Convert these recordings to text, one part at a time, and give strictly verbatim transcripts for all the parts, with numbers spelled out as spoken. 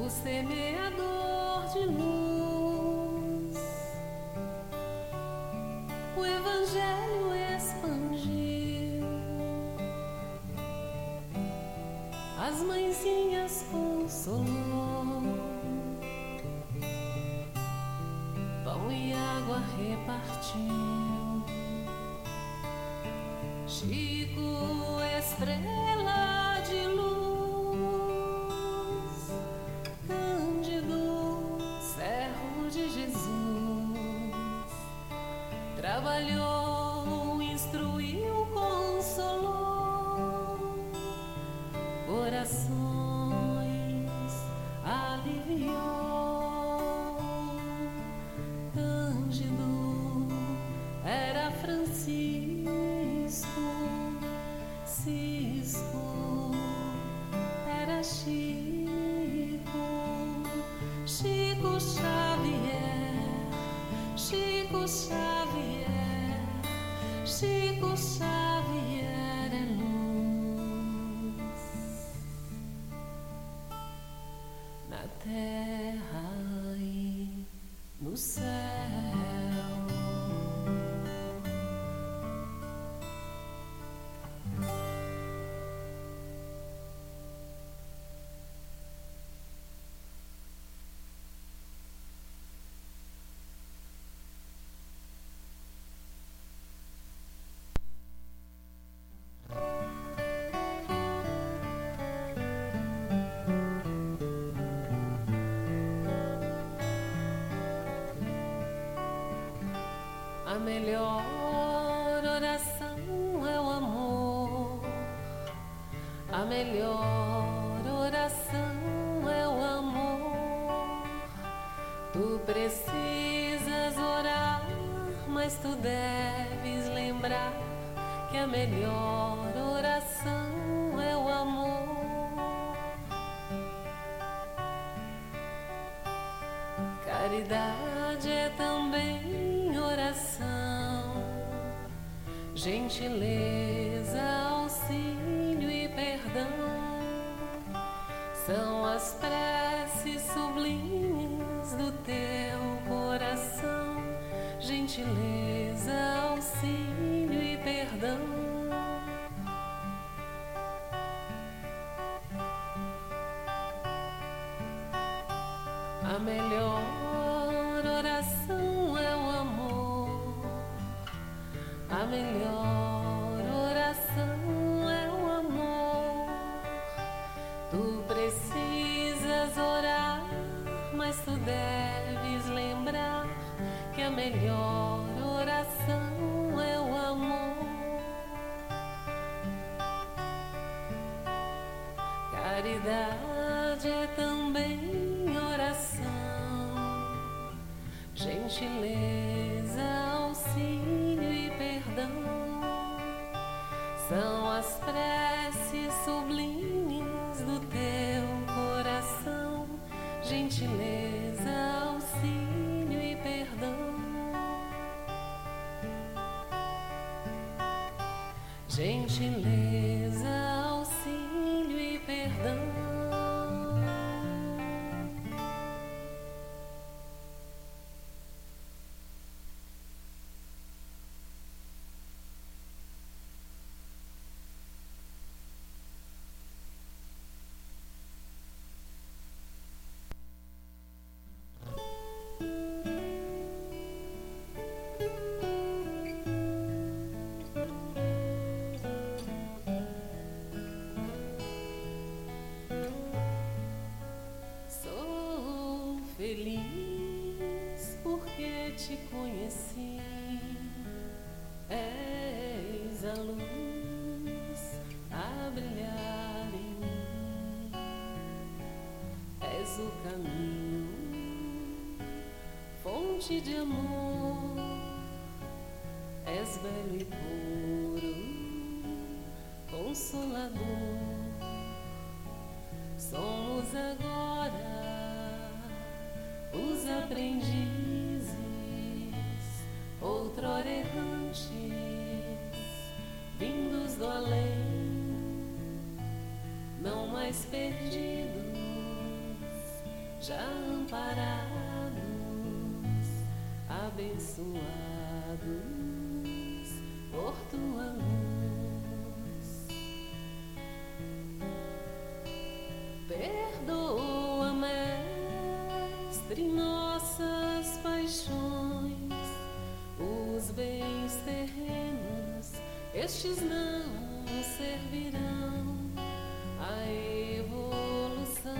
o semeador de luz, o Evangelho expandiu, as mãezinhas consolou, pão e água repartiu. Chico, estrela de luz, Cândido, servo de Jesus, trabalhou, instruiu, consolou, corações aliviou. Cândido era Francisco, Cisco era Chico, Chico Xavier, Chico Xavier, Chico Xavier é luz na terra e no céu. A melhor oração é o amor, a melhor oração é o amor. Tu precisas orar, mas tu deves lembrar que a melhor oração é o amor. Caridade é também oração, gentileza, auxílio e perdão são as preces sublimes do teu coração. Gentileza, auxílio e perdão. A melhor oração é o amor, a melhor oração é o amor. Tu precisas orar, mas tu deves lembrar que a melhor oração é o amor. Caridade é também oração, gentileza, auxílio e perdão são as preces sublimes do teu coração. Gentileza, auxílio e perdão. Gentileza, auxílio e perdão. Feliz porque te conheci, és a luz a brilhar em mim, és o caminho, fonte de amor, és belo e puro, consolador. Somos agora os aprendizes, outrora errantes, vindos do além, não mais perdidos, já amparados, abençoados por tua luz. Perdoa, Mestre, nossas paixões, os bens terrenos, estes não servirão à evolução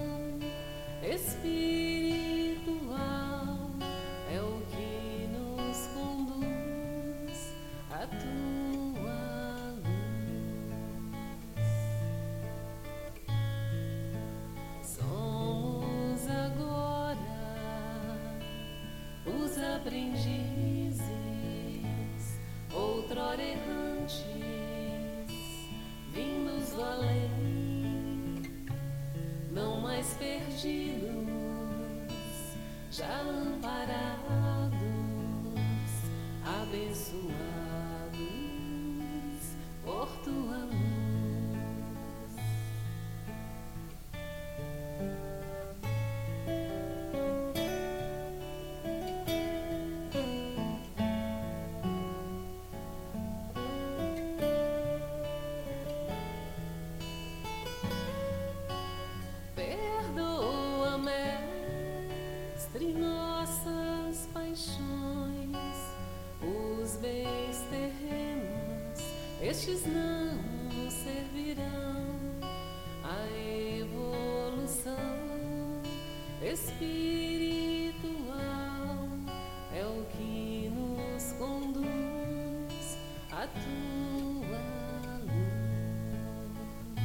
espiritual, é o que nos conduz à tua luz. Somos agora os aprendizes, outrora errantes, vindos do além, não mais perdidos, já amparados, abençoados por tua luz. Perdoa, Mestre, nossas paixões, os bens terrenos, estes não servirão à evolução espiritual, é o que nos conduz à tua luz.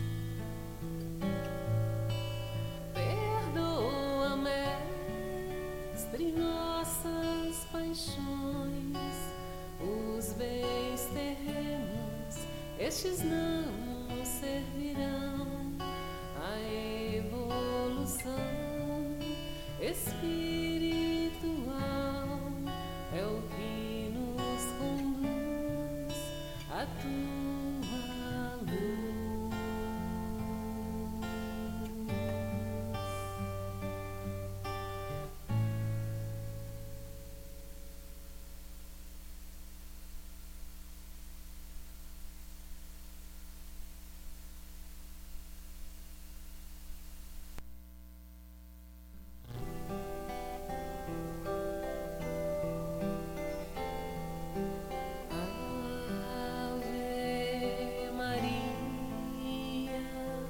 Perdoa, Mestre, nossas paixões, os bens terrenos, estes não servirão à evolução espiritual, é o que nos conduz à tua luz. Ave Maria,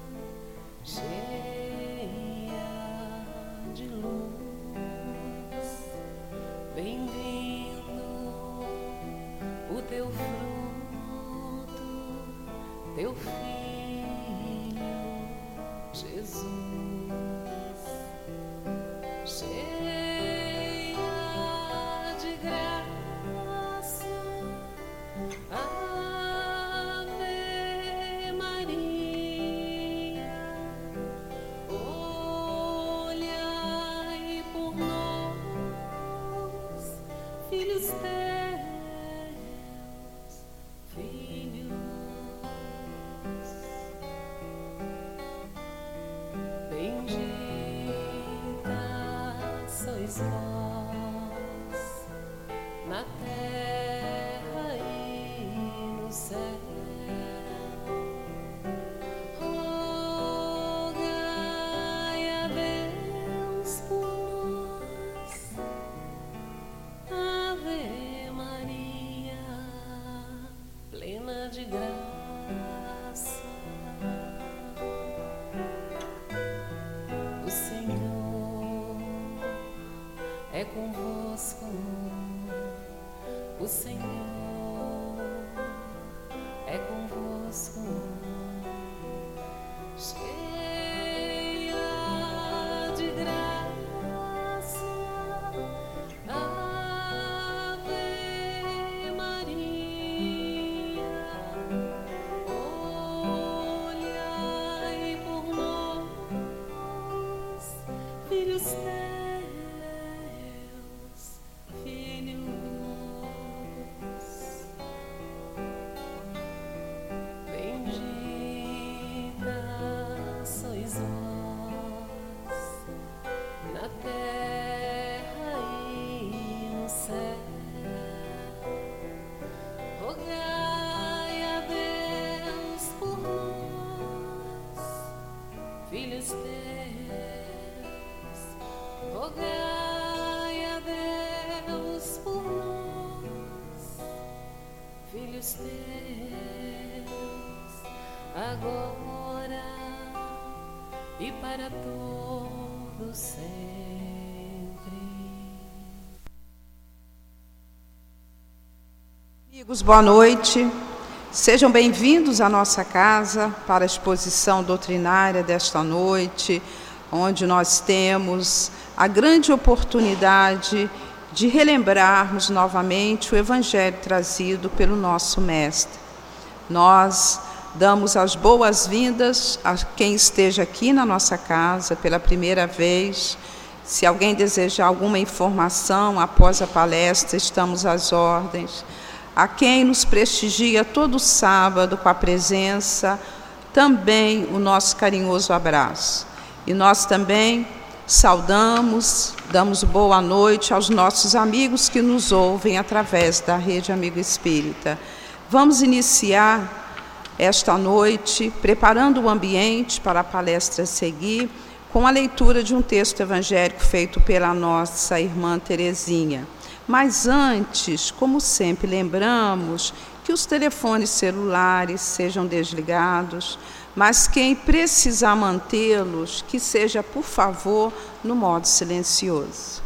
cheia de luz, bem-vindo o teu fruto, teu filho Jesus. Cheia de graça, Ave Maria, olhai por nós, filhos teus, filhos. Bendita sois vós na terra e no céu. Rogai a Deus por nós, Ave Maria, plena de graça. O Senhor é convosco, o Senhor é convosco. Cheia de graça, Ave Maria, olhai por nós, filhos teus, filhos. Bendita sois vós rogai a Deus por nós, filhos teus, agora e para todo sempre. Amigos, boa noite. Sejam bem-vindos à nossa casa para a exposição doutrinária desta noite, onde nós temos a grande oportunidade de relembrarmos novamente o Evangelho trazido pelo nosso Mestre. Nós damos as boas-vindas a quem esteja aqui na nossa casa pela primeira vez. Se alguém desejar alguma informação após a palestra, estamos às ordens. A quem nos prestigia todo sábado com a presença, também o nosso carinhoso abraço. E nós também saudamos, damos boa noite aos nossos amigos que nos ouvem através da Rede Amigo Espírita. Vamos iniciar esta noite preparando o ambiente para a palestra a seguir, com a leitura de um texto evangélico feito pela nossa irmã Terezinha. Mas antes, como sempre, lembramos que os telefones celulares sejam desligados, mas quem precisar mantê-los, que seja, por favor, no modo silencioso.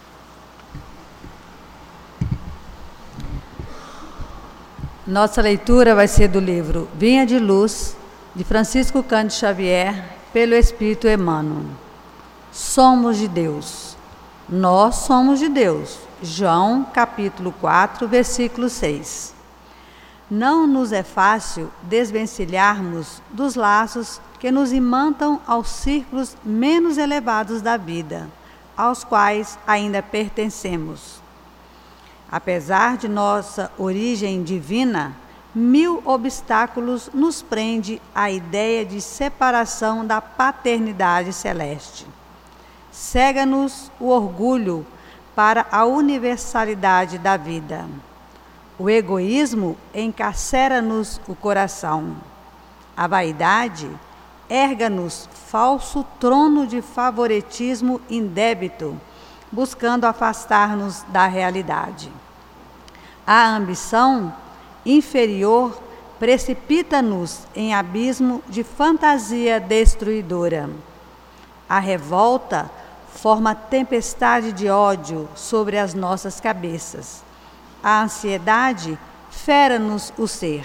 Nossa leitura vai ser do livro Vinha de Luz, de Francisco Cândido Xavier, pelo Espírito Emmanuel. Somos de Deus. Nós somos de Deus. João, capítulo quatro, versículo seis. Não nos é fácil desvencilharmos dos laços que nos imantam aos círculos menos elevados da vida, aos quais ainda pertencemos. Apesar de nossa origem divina, mil obstáculos nos prende à ideia de separação da paternidade celeste. Cega-nos o orgulho para a universalidade da vida. O egoísmo encarcera-nos o coração. A vaidade erga-nos falso trono de favoritismo indébito, buscando afastar-nos da realidade. A ambição inferior precipita-nos em abismo de fantasia destruidora. A revolta forma tempestade de ódio sobre as nossas cabeças. A ansiedade fera-nos o ser.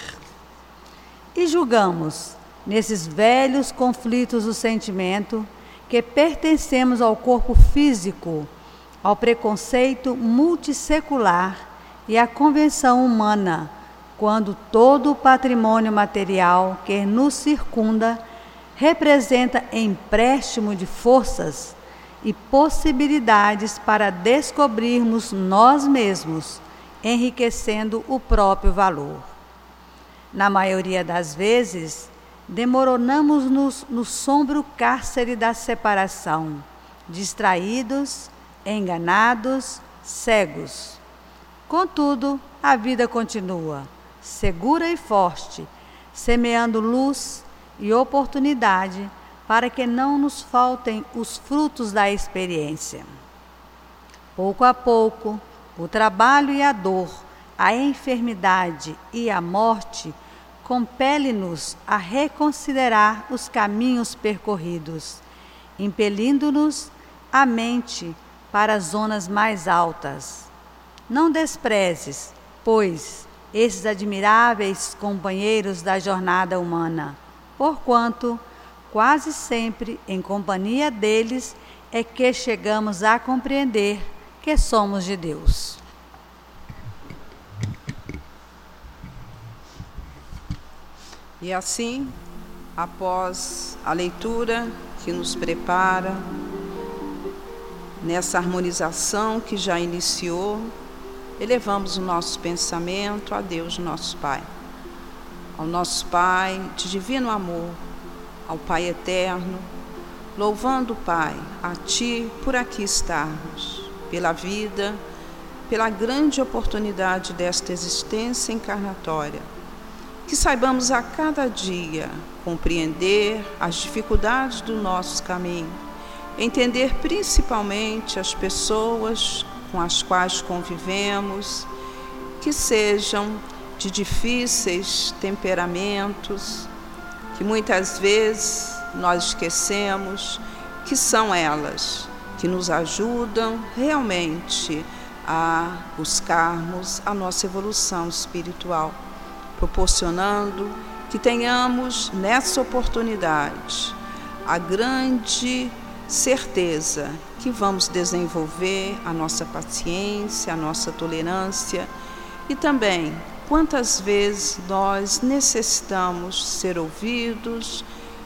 E julgamos, nesses velhos conflitos do sentimento, que pertencemos ao corpo físico, ao preconceito multissecular e à convenção humana, quando todo o patrimônio material que nos circunda representa empréstimo de forças e possibilidades para descobrirmos nós mesmos, enriquecendo o próprio valor. Na maioria das vezes, desmoronamos-nos no sombrio cárcere da separação, distraídos, enganados, cegos. Contudo, a vida continua, segura e forte, semeando luz e oportunidade para que não nos faltem os frutos da experiência. Pouco a pouco, o trabalho e a dor, a enfermidade e a morte compele-nos a reconsiderar os caminhos percorridos, impelindo-nos a mente para as zonas mais altas. Não desprezes, pois, esses admiráveis companheiros da jornada humana, porquanto quase sempre, em companhia deles, é que chegamos a compreender que somos de Deus. E assim, após a leitura que nos prepara, nessa harmonização que já iniciou, elevamos o nosso pensamento a Deus, nosso Pai. Ao nosso Pai de divino amor, ao Pai eterno, louvando, Pai, a Ti por aqui estarmos, pela vida, pela grande oportunidade desta existência encarnatória. Que saibamos a cada dia compreender as dificuldades do nosso caminho entender principalmente as pessoas com as quais convivemos, que sejam de difíceis temperamentos, que muitas vezes nós esquecemos que são elas que nos ajudam realmente a buscarmos a nossa evolução espiritual, proporcionando que tenhamos nessa oportunidade a grande certeza que vamos desenvolver a nossa paciência, a nossa tolerância e também quantas vezes nós necessitamos ser ouvidos,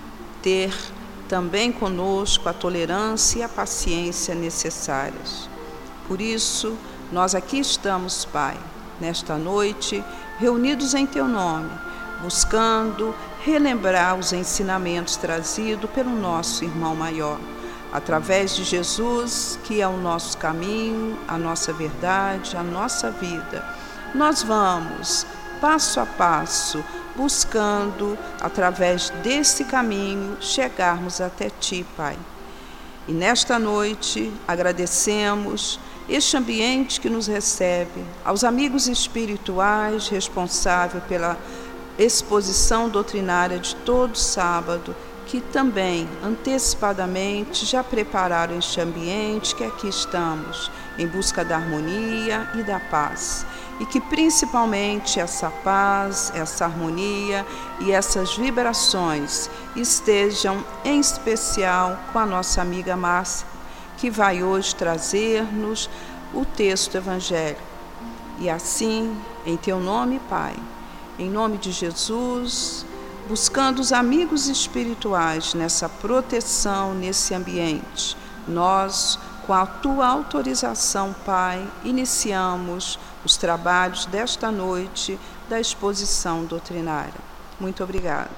ter também conosco a tolerância e a paciência necessárias. Por isso, nós aqui estamos, Pai, nesta noite, reunidos em Teu nome, buscando relembrar os ensinamentos trazidos pelo nosso irmão maior, através de Jesus, que é o nosso caminho, a nossa verdade, a nossa vida. Nós vamos, passo a passo, buscando, através desse caminho, chegarmos até Ti, Pai. E nesta noite, agradecemos este ambiente que nos recebe, aos amigos espirituais responsáveis pela exposição doutrinária de todo sábado, que também, antecipadamente, já prepararam este ambiente que aqui estamos, em busca da harmonia e da paz. E que principalmente essa paz, essa harmonia e essas vibrações estejam em especial com a nossa amiga Márcia, que vai hoje trazer-nos o texto evangélico. E assim, em Teu nome, Pai, em nome de Jesus, buscando os amigos espirituais nessa proteção, nesse ambiente, nós, com a Tua autorização, Pai, iniciamos os trabalhos desta noite da exposição doutrinária. Muito obrigada.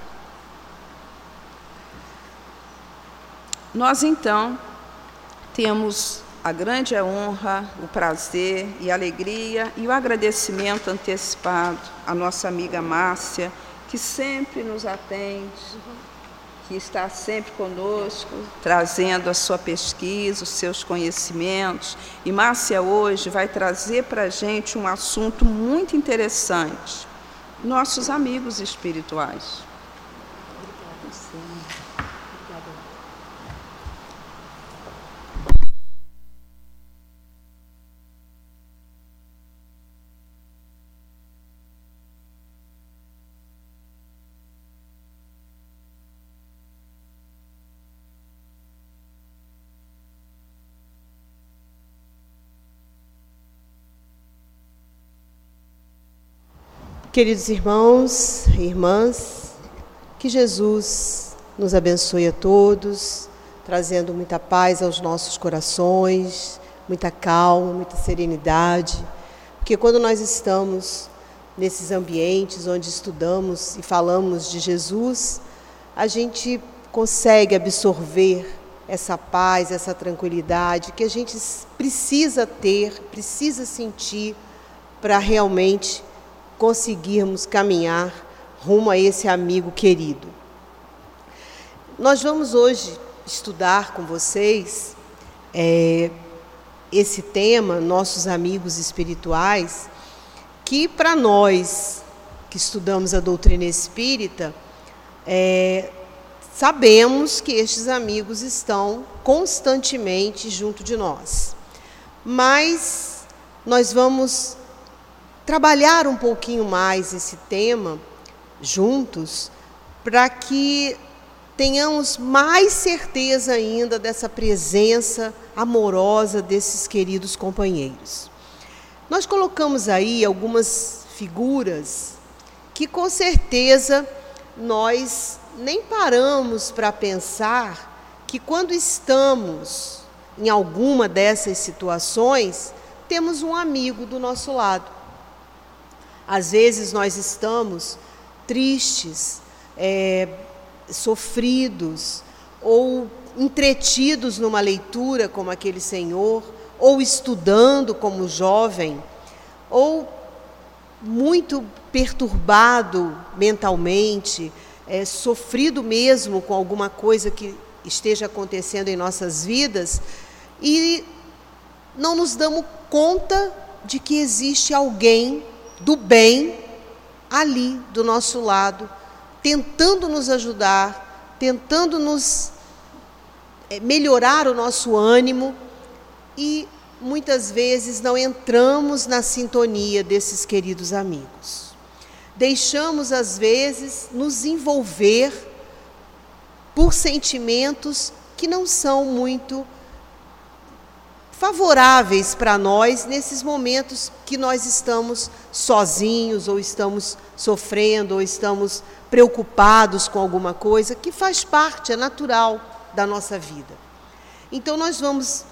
Nós, então, temos a grande honra, o prazer e a alegria e o agradecimento antecipado à nossa amiga Márcia, que sempre nos atende, que está sempre conosco, trazendo a sua pesquisa, os seus conhecimentos. E Márcia hoje vai trazer para a gente um assunto muito interessante, nossos amigos espirituais. Obrigada, Senhor. Obrigada. Queridos irmãos e irmãs, que Jesus nos abençoe a todos, trazendo muita paz aos nossos corações, muita calma, muita serenidade, porque quando nós estamos nesses ambientes onde estudamos e falamos de Jesus, a gente consegue absorver essa paz, essa tranquilidade que a gente precisa ter, precisa sentir para realmente conseguirmos caminhar rumo a esse amigo querido. Nós vamos hoje estudar com vocês é, esse tema, nossos amigos espirituais, que para nós que estudamos a doutrina espírita, é, sabemos que estes amigos estão constantemente junto de nós. Mas nós vamos trabalhar um pouquinho mais esse tema juntos, para que tenhamos mais certeza ainda dessa presença amorosa desses queridos companheiros. Nós colocamos aí algumas figuras que com certeza nós nem paramos para pensar que quando estamos em alguma dessas situações, temos um amigo do nosso lado. Às vezes nós estamos tristes, é, sofridos, ou entretidos numa leitura como aquele senhor, ou estudando como jovem, ou muito perturbado mentalmente, é, sofrido mesmo com alguma coisa que esteja acontecendo em nossas vidas e não nos damos conta de que existe alguém do bem ali do nosso lado, tentando nos ajudar, tentando nos melhorar o nosso ânimo, e muitas vezes não entramos na sintonia desses queridos amigos. Deixamos, às vezes, nos envolver por sentimentos que não são muito favoráveis para nós nesses momentos que nós estamos sozinhos, ou estamos sofrendo, ou estamos preocupados com alguma coisa, que faz parte, é natural da nossa vida. Então nós vamos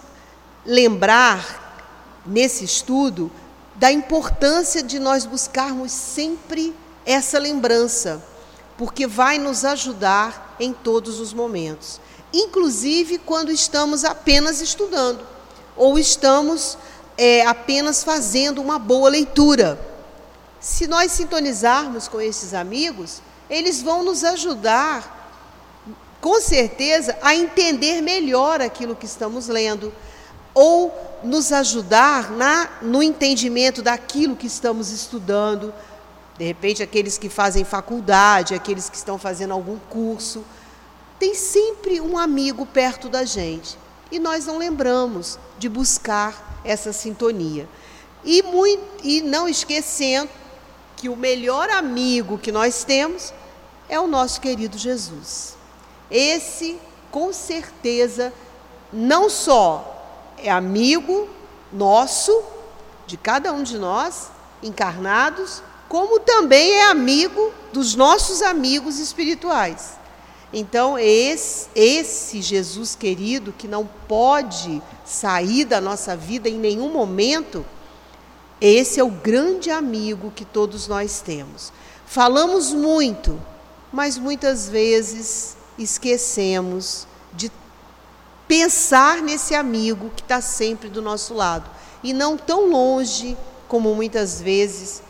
lembrar, nesse estudo, da importância de nós buscarmos sempre essa lembrança, porque vai nos ajudar em todos os momentos, inclusive quando estamos apenas estudando, ou estamos é, apenas fazendo uma boa leitura. Se nós sintonizarmos com esses amigos, eles vão nos ajudar, com certeza, a entender melhor aquilo que estamos lendo, ou nos ajudar na, no entendimento daquilo que estamos estudando. De repente, aqueles que fazem faculdade, aqueles que estão fazendo algum curso, tem sempre um amigo perto da gente. E nós não lembramos de buscar essa sintonia. E, muito, e não esquecendo que o melhor amigo que nós temos é o nosso querido Jesus. Esse, com certeza, não só é amigo nosso, de cada um de nós, encarnados, como também é amigo dos nossos amigos espirituais. Então, esse, esse Jesus querido, que não pode sair da nossa vida em nenhum momento, esse é o grande amigo que todos nós temos. Falamos muito, mas muitas vezes esquecemos de pensar nesse amigo que está sempre do nosso lado, e não tão longe como muitas vezes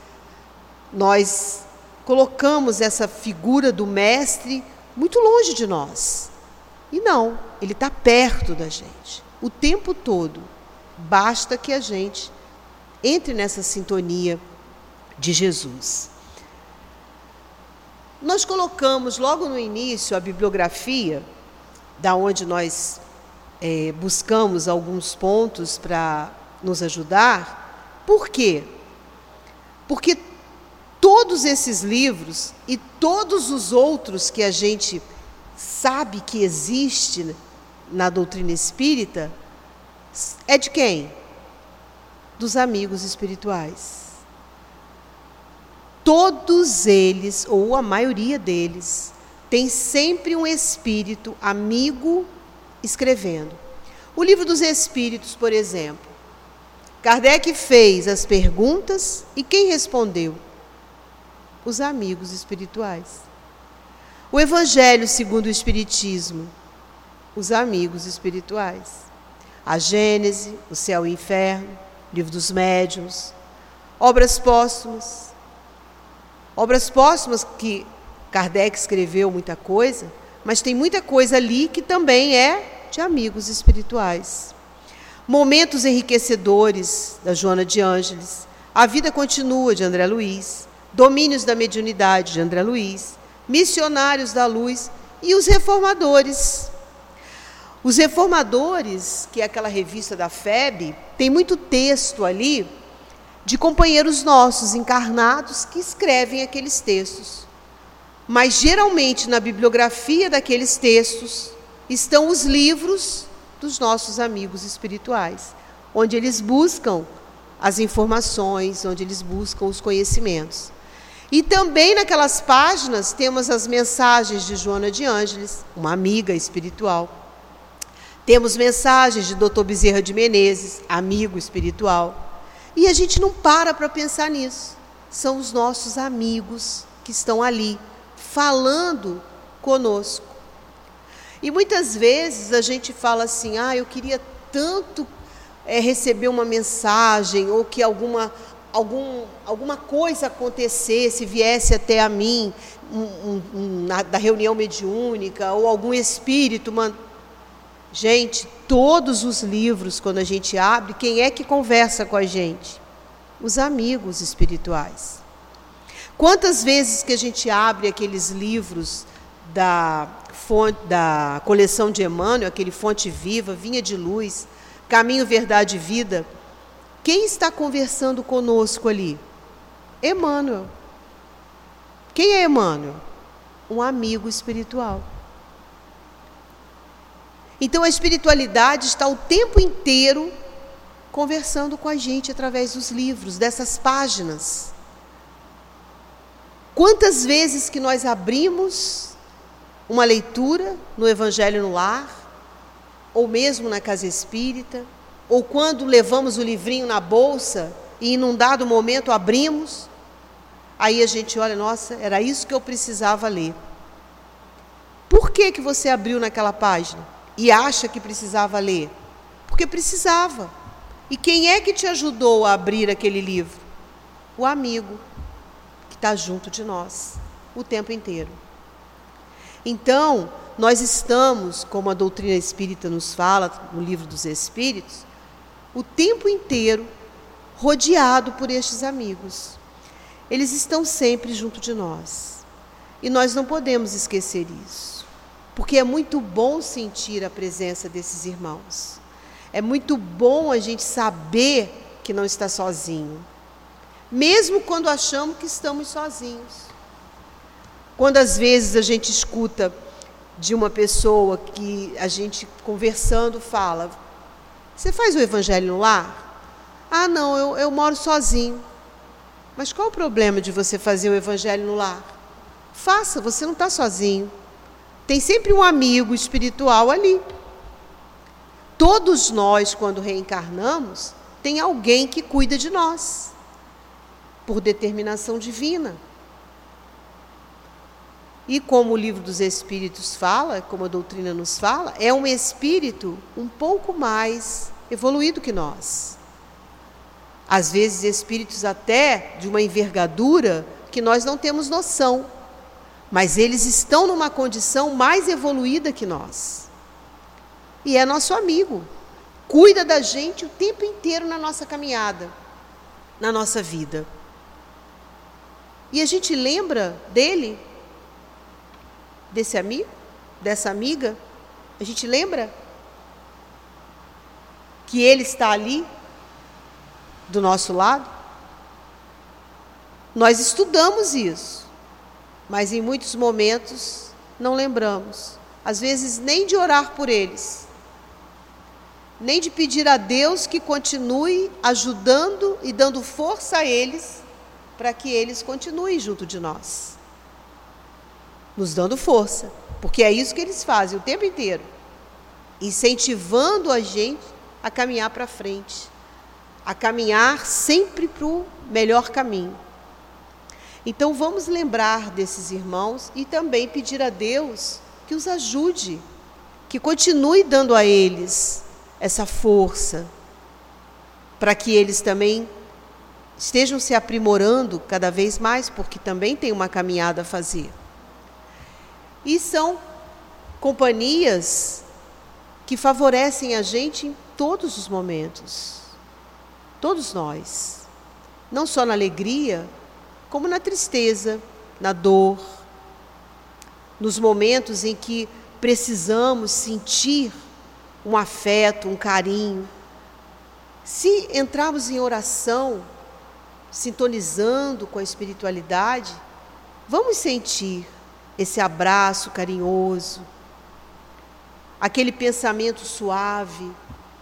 nós colocamos essa figura do mestre muito longe de nós. E não, ele está perto da gente, o tempo todo. Basta que a gente entre nessa sintonia de Jesus. Nós colocamos logo no início a bibliografia, da onde nós é, buscamos alguns pontos para nos ajudar. Por quê? Porque todos esses livros e todos os outros que a gente sabe que existe na doutrina espírita, é de quem? Dos amigos espirituais. Todos eles, ou a maioria deles, tem sempre um espírito amigo escrevendo. O Livro dos Espíritos, por exemplo, Kardec fez as perguntas e quem respondeu? Os amigos espirituais. O Evangelho segundo o Espiritismo, os amigos espirituais. A Gênese, o Céu e o Inferno, Livro dos Médiuns, obras póstumas. Obras póstumas que Kardec escreveu muita coisa, mas tem muita coisa ali que também é de amigos espirituais. Momentos enriquecedores, da Joana de Ângeles. A Vida Continua, de André Luiz. Domínios da Mediunidade, de André Luiz. Missionários da Luz e os Reformadores. Os Reformadores, que é aquela revista da F E B, tem muito texto ali de companheiros nossos encarnados que escrevem aqueles textos. Mas, geralmente, na bibliografia daqueles textos estão os livros dos nossos amigos espirituais, onde eles buscam as informações, onde eles buscam os conhecimentos. E também naquelas páginas temos as mensagens de Joana de Ângeles, uma amiga espiritual. Temos mensagens de doutor Bezerra de Menezes, amigo espiritual. E a gente não para para pensar nisso. São os nossos amigos que estão ali, falando conosco. E muitas vezes a gente fala assim, ah, eu queria tanto é, receber uma mensagem, ou que alguma, algum, alguma coisa acontecesse, viesse até a mim, um, um, um, na, da reunião mediúnica, ou algum espírito man, Gente, todos os livros, quando a gente abre, quem é que conversa com a gente? Os amigos espirituais. Quantas vezes que a gente abre aqueles livros da, fonte, da coleção de Emmanuel, aquele Fonte Viva, Vinha de Luz, Caminho, Verdade e Vida, quem está conversando conosco ali? Emmanuel. Quem é Emmanuel? Um amigo espiritual. Então a espiritualidade está o tempo inteiro conversando com a gente através dos livros, dessas páginas. Quantas vezes que nós abrimos uma leitura no Evangelho no Lar, ou mesmo na casa espírita, ou quando levamos o livrinho na bolsa e em um dado momento abrimos, aí a gente olha, nossa, era isso que eu precisava ler. Por que que você abriu naquela página e acha que precisava ler? Porque precisava. E quem é que te ajudou a abrir aquele livro? O amigo que está junto de nós o tempo inteiro. Então, nós estamos, como a doutrina espírita nos fala, no Livro dos Espíritos, o tempo inteiro rodeado por estes amigos. Eles estão sempre junto de nós. E nós não podemos esquecer isso. Porque é muito bom sentir a presença desses irmãos. É muito bom a gente saber que não está sozinho. Mesmo quando achamos que estamos sozinhos. Quando às vezes a gente escuta de uma pessoa que a gente conversando fala, você faz o Evangelho no Lar? Ah, não, eu, eu moro sozinho. Mas qual o problema de você fazer o Evangelho no Lar? Faça, você não está sozinho. Tem sempre um amigo espiritual ali. Todos nós, quando reencarnamos, tem alguém que cuida de nós, por determinação divina. E como o Livro dos Espíritos fala, como a doutrina nos fala, é um espírito um pouco mais evoluído que nós. Às vezes espíritos até de uma envergadura que nós não temos noção, mas eles estão numa condição mais evoluída que nós. E é nosso amigo, cuida da gente o tempo inteiro na nossa caminhada, na nossa vida. E a gente lembra dele, desse amigo, dessa amiga, a gente lembra que ele está ali, do nosso lado. Nós estudamos isso, mas em muitos momentos não lembramos, às vezes nem de orar por eles, nem de pedir a Deus que continue ajudando e dando força a eles, para que eles continuem junto de nós, nos dando força, porque é isso que eles fazem o tempo inteiro, incentivando a gente a caminhar para frente, a caminhar sempre para o melhor caminho. Então vamos lembrar desses irmãos e também pedir a Deus que os ajude, que continue dando a eles essa força, para que eles também estejam se aprimorando cada vez mais, porque também tem uma caminhada a fazer. E são companhias que favorecem a gente em todos os momentos, todos nós, não só na alegria, como na tristeza, na dor, nos momentos em que precisamos sentir um afeto, um carinho. Se entrarmos em oração, sintonizando com a espiritualidade, vamos sentir esse abraço carinhoso, aquele pensamento suave.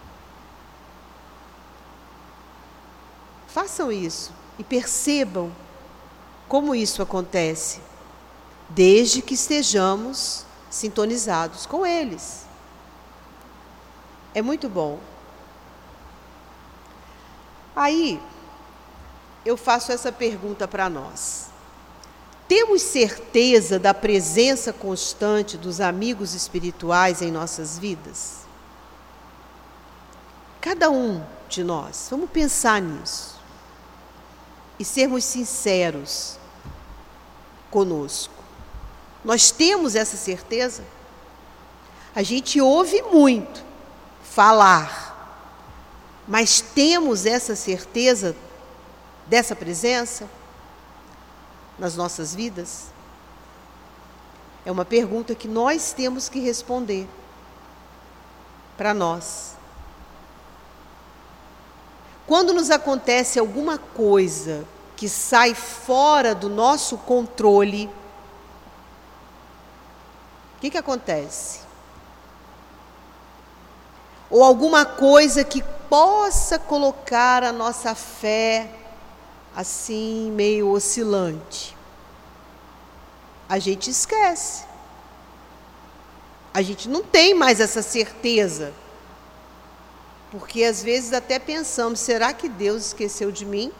Façam isso e percebam como isso acontece, desde que estejamos sintonizados com eles. É muito bom. Aí, eu faço essa pergunta para nós. Temos certeza da presença constante dos amigos espirituais em nossas vidas? Cada um de nós, vamos pensar nisso. E sermos sinceros conosco. Nós temos essa certeza? A gente ouve muito falar, mas temos essa certeza dessa presença nas nossas vidas? É uma pergunta que nós temos que responder para nós. Quando nos acontece alguma coisa que sai fora do nosso controle, o que que acontece? Ou alguma coisa que possa colocar a nossa fé assim, meio oscilante. A gente esquece. A gente não tem mais essa certeza. Porque às vezes até pensamos, será que Deus esqueceu de mim?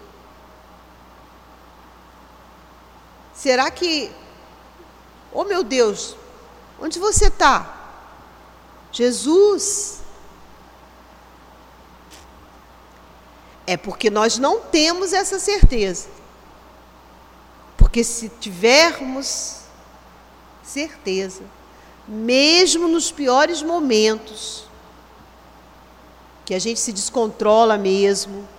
Será que, oh meu Deus, onde você está? Jesus. É porque nós não temos essa certeza. Porque se tivermos certeza, mesmo nos piores momentos, que a gente se descontrola mesmo,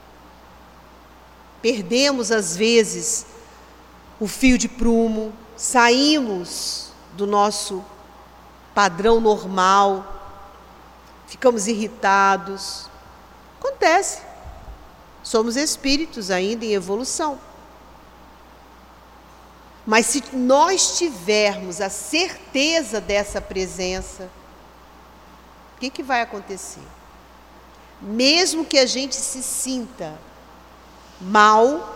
perdemos às vezes o fio de prumo, saímos do nosso padrão normal, ficamos irritados. Acontece. Somos espíritos ainda em evolução. Mas se nós tivermos a certeza dessa presença, o que que vai acontecer? Mesmo que a gente se sinta mal,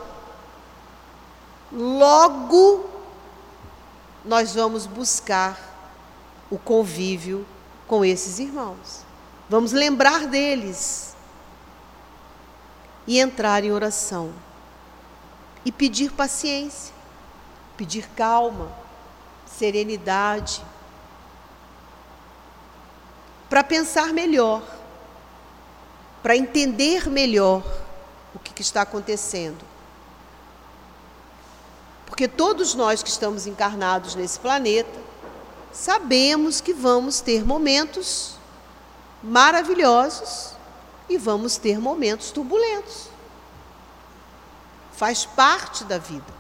logo nós vamos buscar o convívio com esses irmãos. Vamos lembrar deles e entrar em oração e pedir paciência, pedir calma, serenidade, para pensar melhor, para entender melhor o que, que está acontecendo. Porque todos nós que estamos encarnados nesse planeta, sabemos que vamos ter momentos maravilhosos e vamos ter momentos turbulentos. Faz parte da vida.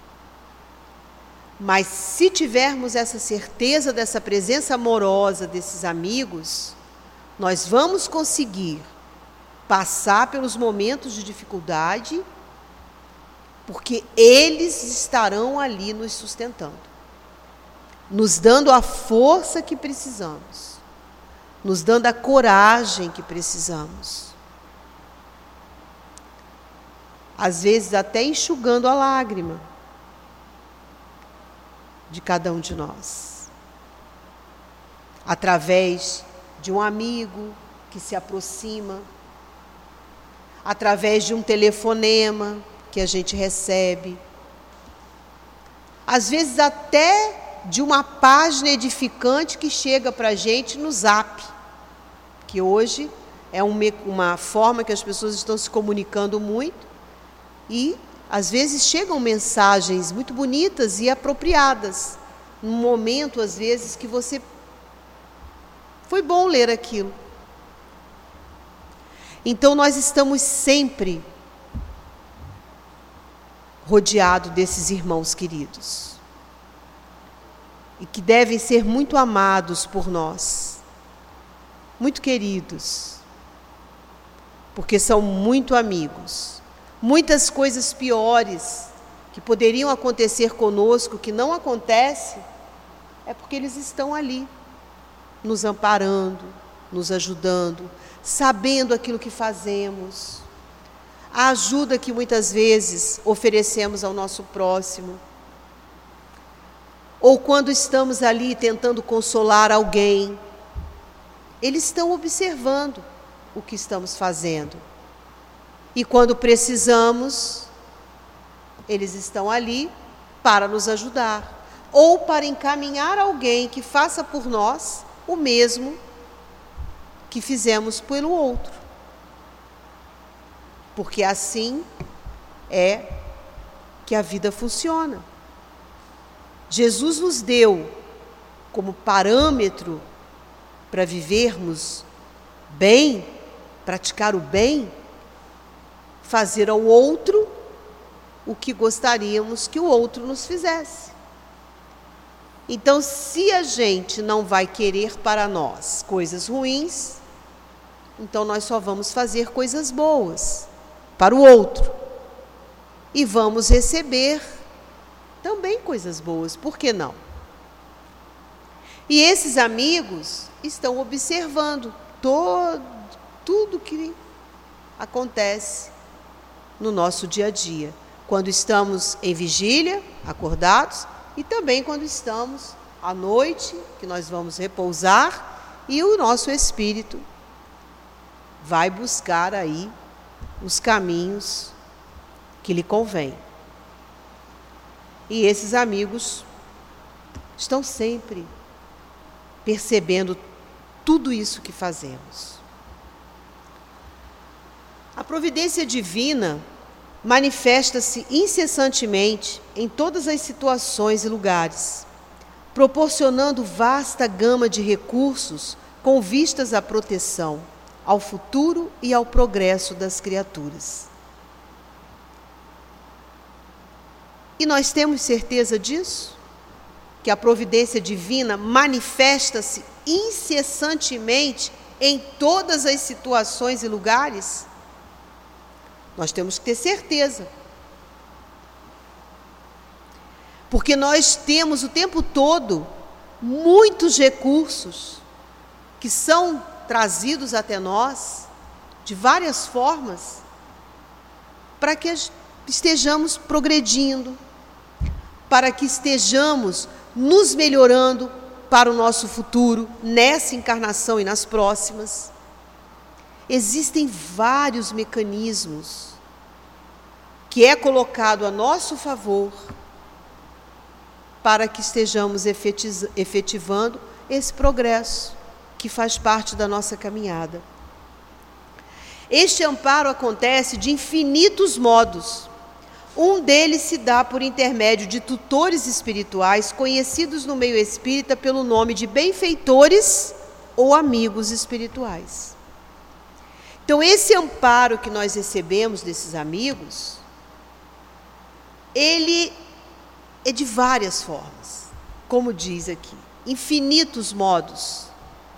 Mas se tivermos essa certeza dessa presença amorosa desses amigos, nós vamos conseguir passar pelos momentos de dificuldade, porque eles estarão ali nos sustentando, nos dando a força que precisamos, nos dando a coragem que precisamos. Às vezes até enxugando a lágrima de cada um de nós, através de um amigo que se aproxima, através de um telefonema que a gente recebe, às vezes até de uma página edificante que chega para a gente no Zap, que hoje é um, uma forma que as pessoas estão se comunicando muito, e às vezes chegam mensagens muito bonitas e apropriadas, num momento às vezes que você foi bom ler aquilo. Então nós estamos sempre rodeados desses irmãos queridos, e que devem ser muito amados por nós, muito queridos, porque são muito amigos. Muitas coisas piores que poderiam acontecer conosco, que não acontece, é porque eles estão ali, nos amparando, nos ajudando, sabendo aquilo que fazemos, a ajuda que muitas vezes oferecemos ao nosso próximo, ou quando estamos ali tentando consolar alguém, eles estão observando o que estamos fazendo. E quando precisamos, eles estão ali para nos ajudar, ou para encaminhar alguém que faça por nós o mesmo que fizemos pelo outro. Porque assim é que a vida funciona. Jesus nos deu como parâmetro para vivermos bem, praticar o bem, fazer ao outro o que gostaríamos que o outro nos fizesse. Então, se a gente não vai querer para nós coisas ruins, então nós só vamos fazer coisas boas para o outro. E vamos receber também coisas boas, por que não? E esses amigos estão observando todo, tudo que acontece no nosso dia a dia, quando estamos em vigília, acordados, e também quando estamos à noite, que nós vamos repousar, e o nosso espírito vai buscar aí os caminhos que lhe convém. E esses amigos estão sempre percebendo tudo isso que fazemos. A providência divina manifesta-se incessantemente em todas as situações e lugares, proporcionando vasta gama de recursos com vistas à proteção, ao futuro e ao progresso das criaturas. E nós temos certeza disso? Que a providência divina manifesta-se incessantemente em todas as situações e lugares? Nós temos que ter certeza. Porque nós temos o tempo todo muitos recursos que são trazidos até nós de várias formas para que estejamos progredindo, para que estejamos nos melhorando para o nosso futuro, nessa encarnação e nas próximas. Existem vários mecanismos que é colocado a nosso favor para que estejamos efetivando esse progresso que faz parte da nossa caminhada. Este amparo acontece de infinitos modos. Um deles se dá por intermédio de tutores espirituais conhecidos no meio espírita pelo nome de benfeitores ou amigos espirituais. Então, esse amparo que nós recebemos desses amigos, ele é de várias formas, como diz aqui, infinitos modos.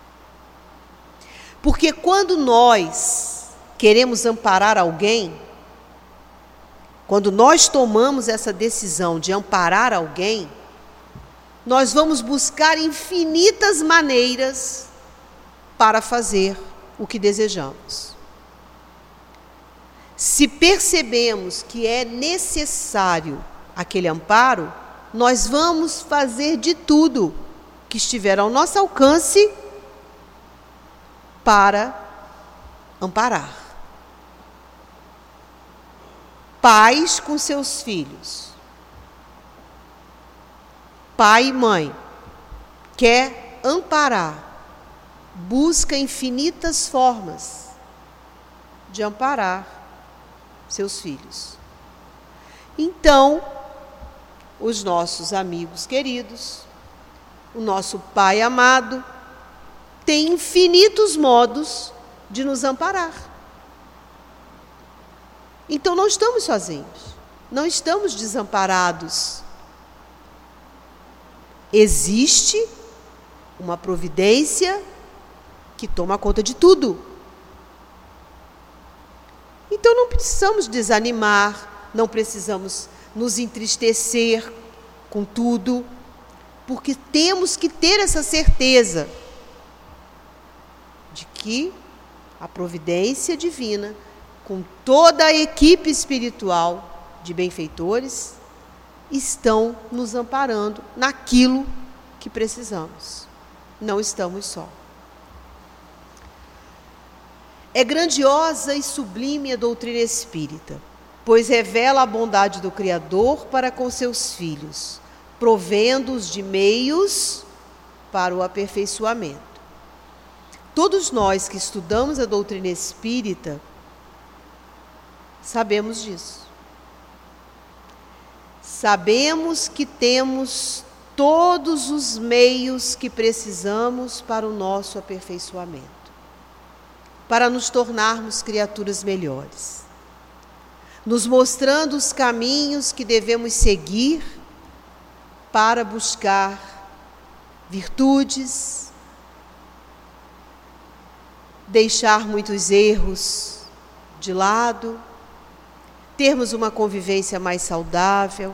Porque quando nós queremos amparar alguém, quando nós tomamos essa decisão de amparar alguém, nós vamos buscar infinitas maneiras para fazer o que desejamos. Se percebemos que é necessário aquele amparo, nós vamos fazer de tudo que estiver ao nosso alcance para amparar. Pais com seus filhos. Pai e mãe quer amparar, busca infinitas formas de amparar seus filhos. Então, os nossos amigos queridos, o nosso Pai amado, tem infinitos modos de nos amparar. Então, não estamos sozinhos, não estamos desamparados. Existe uma providência que toma conta de tudo. Então, não precisamos desanimar, não precisamos nos entristecer com tudo, porque temos que ter essa certeza de que a providência divina, com toda a equipe espiritual de benfeitores, estão nos amparando naquilo que precisamos. Não estamos só. É grandiosa e sublime a doutrina espírita, pois revela a bondade do Criador para com seus filhos, provendo-os de meios para o aperfeiçoamento. Todos nós que estudamos a doutrina espírita sabemos disso. Sabemos que temos todos os meios que precisamos para o nosso aperfeiçoamento, para nos tornarmos criaturas melhores, nos mostrando os caminhos que devemos seguir para buscar virtudes, deixar muitos erros de lado, termos uma convivência mais saudável,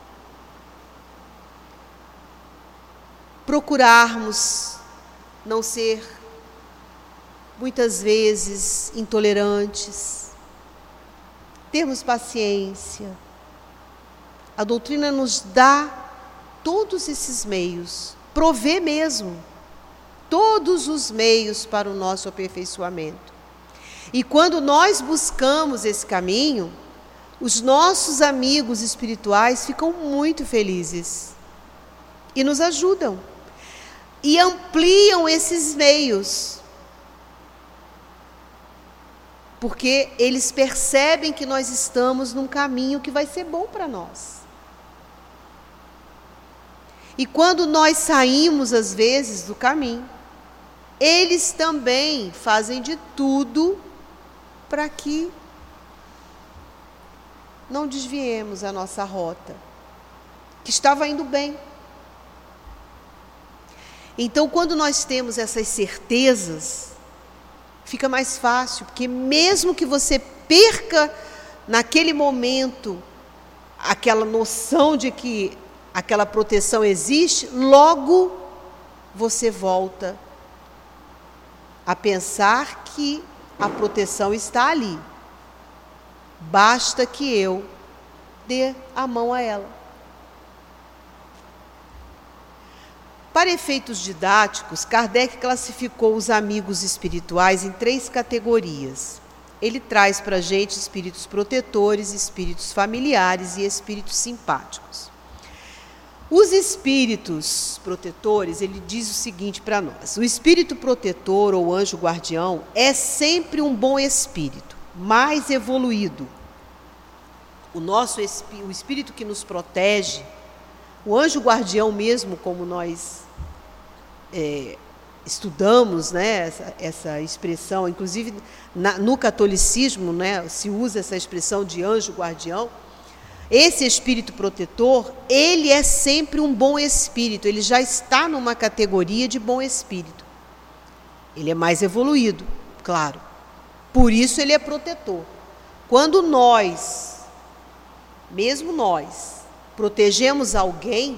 procurarmos não ser, muitas vezes, intolerantes, termos paciência. A doutrina nos dá todos esses meios, provê mesmo todos os meios para o nosso aperfeiçoamento. E quando nós buscamos esse caminho, os nossos amigos espirituais ficam muito felizes e nos ajudam e ampliam esses meios, porque eles percebem que nós estamos num caminho que vai ser bom para nós. E quando nós saímos, às vezes, do caminho, eles também fazem de tudo para que não desviemos a nossa rota, que estava indo bem. Então, quando nós temos essas certezas, fica mais fácil, porque mesmo que você perca naquele momento aquela noção de que aquela proteção existe, logo você volta a pensar que a proteção está ali. Basta que eu dê a mão a ela. Para efeitos didáticos, Kardec classificou os amigos espirituais em três categorias. Ele traz para a gente espíritos protetores, espíritos familiares e espíritos simpáticos. Os espíritos protetores, ele diz o seguinte para nós: o espírito protetor ou anjo guardião é sempre um bom espírito, mais evoluído. O nosso o espírito que nos protege, o anjo guardião mesmo, como nós é, estudamos, né, essa, essa expressão, inclusive na, no catolicismo, né, se usa essa expressão de anjo guardião. Esse espírito protetor, ele é sempre um bom espírito, ele já está numa categoria de bom espírito. Ele é mais evoluído, claro. Por isso ele é protetor. Quando nós, mesmo nós, protegemos alguém,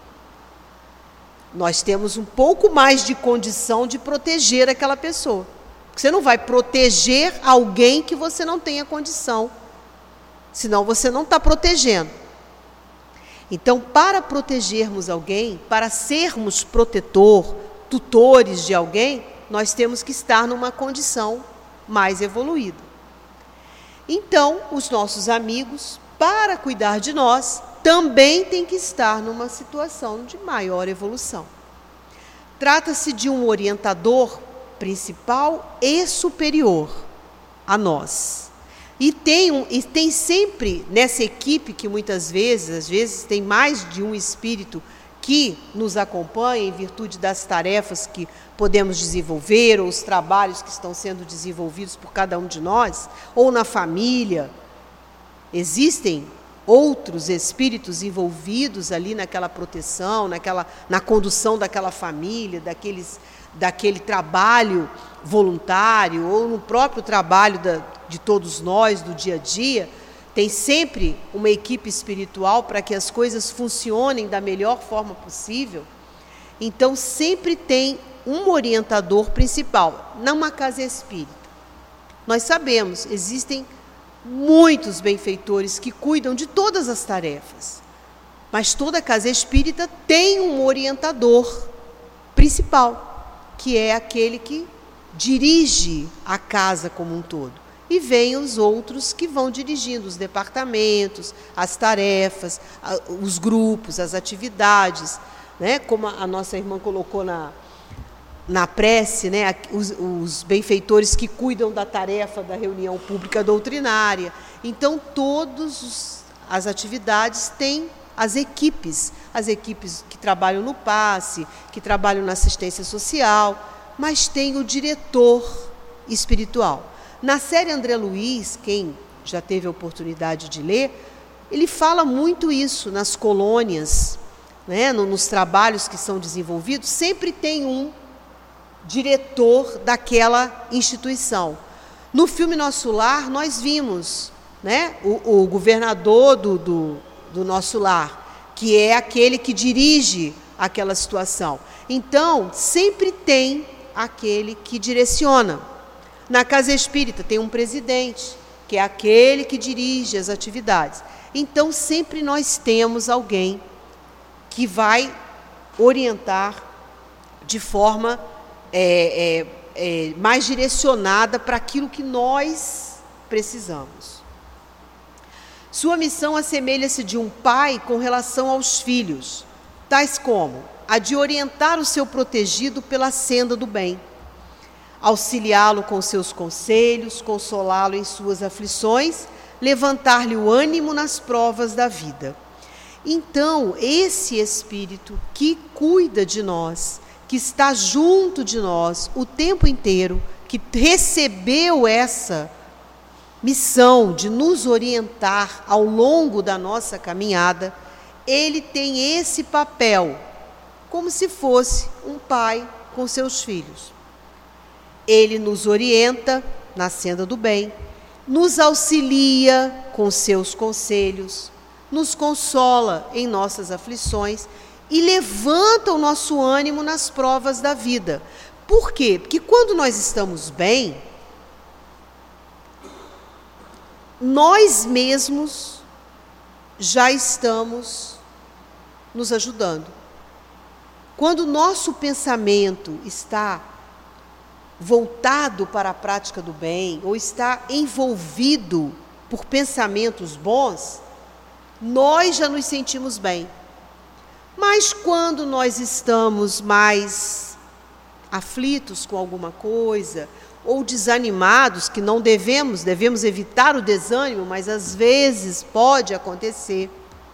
nós temos um pouco mais de condição de proteger aquela pessoa. Você não vai proteger alguém que você não tenha condição, senão você não está protegendo. Então, para protegermos alguém, para sermos protetor, tutores de alguém, nós temos que estar numa condição mais evoluída. Então, os nossos amigos, para cuidar de nós, também têm que estar numa situação de maior evolução. Trata-se de um orientador principal e superior a nós. E tem, um, e tem sempre nessa equipe que muitas vezes, às vezes tem mais de um espírito que nos acompanha em virtude das tarefas que podemos desenvolver, ou os trabalhos que estão sendo desenvolvidos por cada um de nós, ou na família. Existem outros espíritos envolvidos ali naquela proteção, naquela, na condução daquela família, daqueles, daquele trabalho voluntário, ou no próprio trabalho da, de todos nós, do dia a dia. Tem sempre uma equipe espiritual para que as coisas funcionem da melhor forma possível. Então, sempre tem um orientador principal. Numa casa espírita, nós sabemos, existem muitos benfeitores que cuidam de todas as tarefas, mas toda casa espírita tem um orientador principal, que é aquele que dirige a casa como um todo. E vem os outros que vão dirigindo os departamentos, as tarefas, os grupos, as atividades, né? Como a nossa irmã colocou na, na prece, né? os, os benfeitores que cuidam da tarefa da reunião pública doutrinária. Então, todas as atividades têm as equipes, as equipes que trabalham no passe, que trabalham na assistência social, mas tem o diretor espiritual. Na série André Luiz, quem já teve a oportunidade de ler, ele fala muito isso nas colônias, né, nos trabalhos que são desenvolvidos, sempre tem um diretor daquela instituição. No filme Nosso Lar, nós vimos, né, o, o governador do, do, do Nosso Lar, que é aquele que dirige aquela situação. Então, sempre tem aquele que direciona. Na Casa Espírita tem um presidente, que é aquele que dirige as atividades. Então, sempre nós temos alguém que vai orientar de forma é, é, é, mais direcionada para aquilo que nós precisamos. Sua missão assemelha-se de um pai com relação aos filhos, tais como a de orientar o seu protegido pela senda do bem, auxiliá-lo com seus conselhos, consolá-lo em suas aflições, levantar-lhe o ânimo nas provas da vida. Então, esse Espírito que cuida de nós, que está junto de nós o tempo inteiro, que recebeu essa missão de nos orientar ao longo da nossa caminhada, ele tem esse papel, como se fosse um pai com seus filhos. Ele nos orienta na senda do bem, nos auxilia com seus conselhos, nos consola em nossas aflições e levanta o nosso ânimo nas provas da vida. Por quê? Porque quando nós estamos bem, nós mesmos já estamos nos ajudando. Quando o nosso pensamento está voltado para a prática do bem, ou está envolvido por pensamentos bons, nós já nos sentimos bem. Mas quando nós estamos mais aflitos com alguma coisa, ou desanimados, que não devemos, devemos evitar o desânimo, mas às vezes pode acontecer,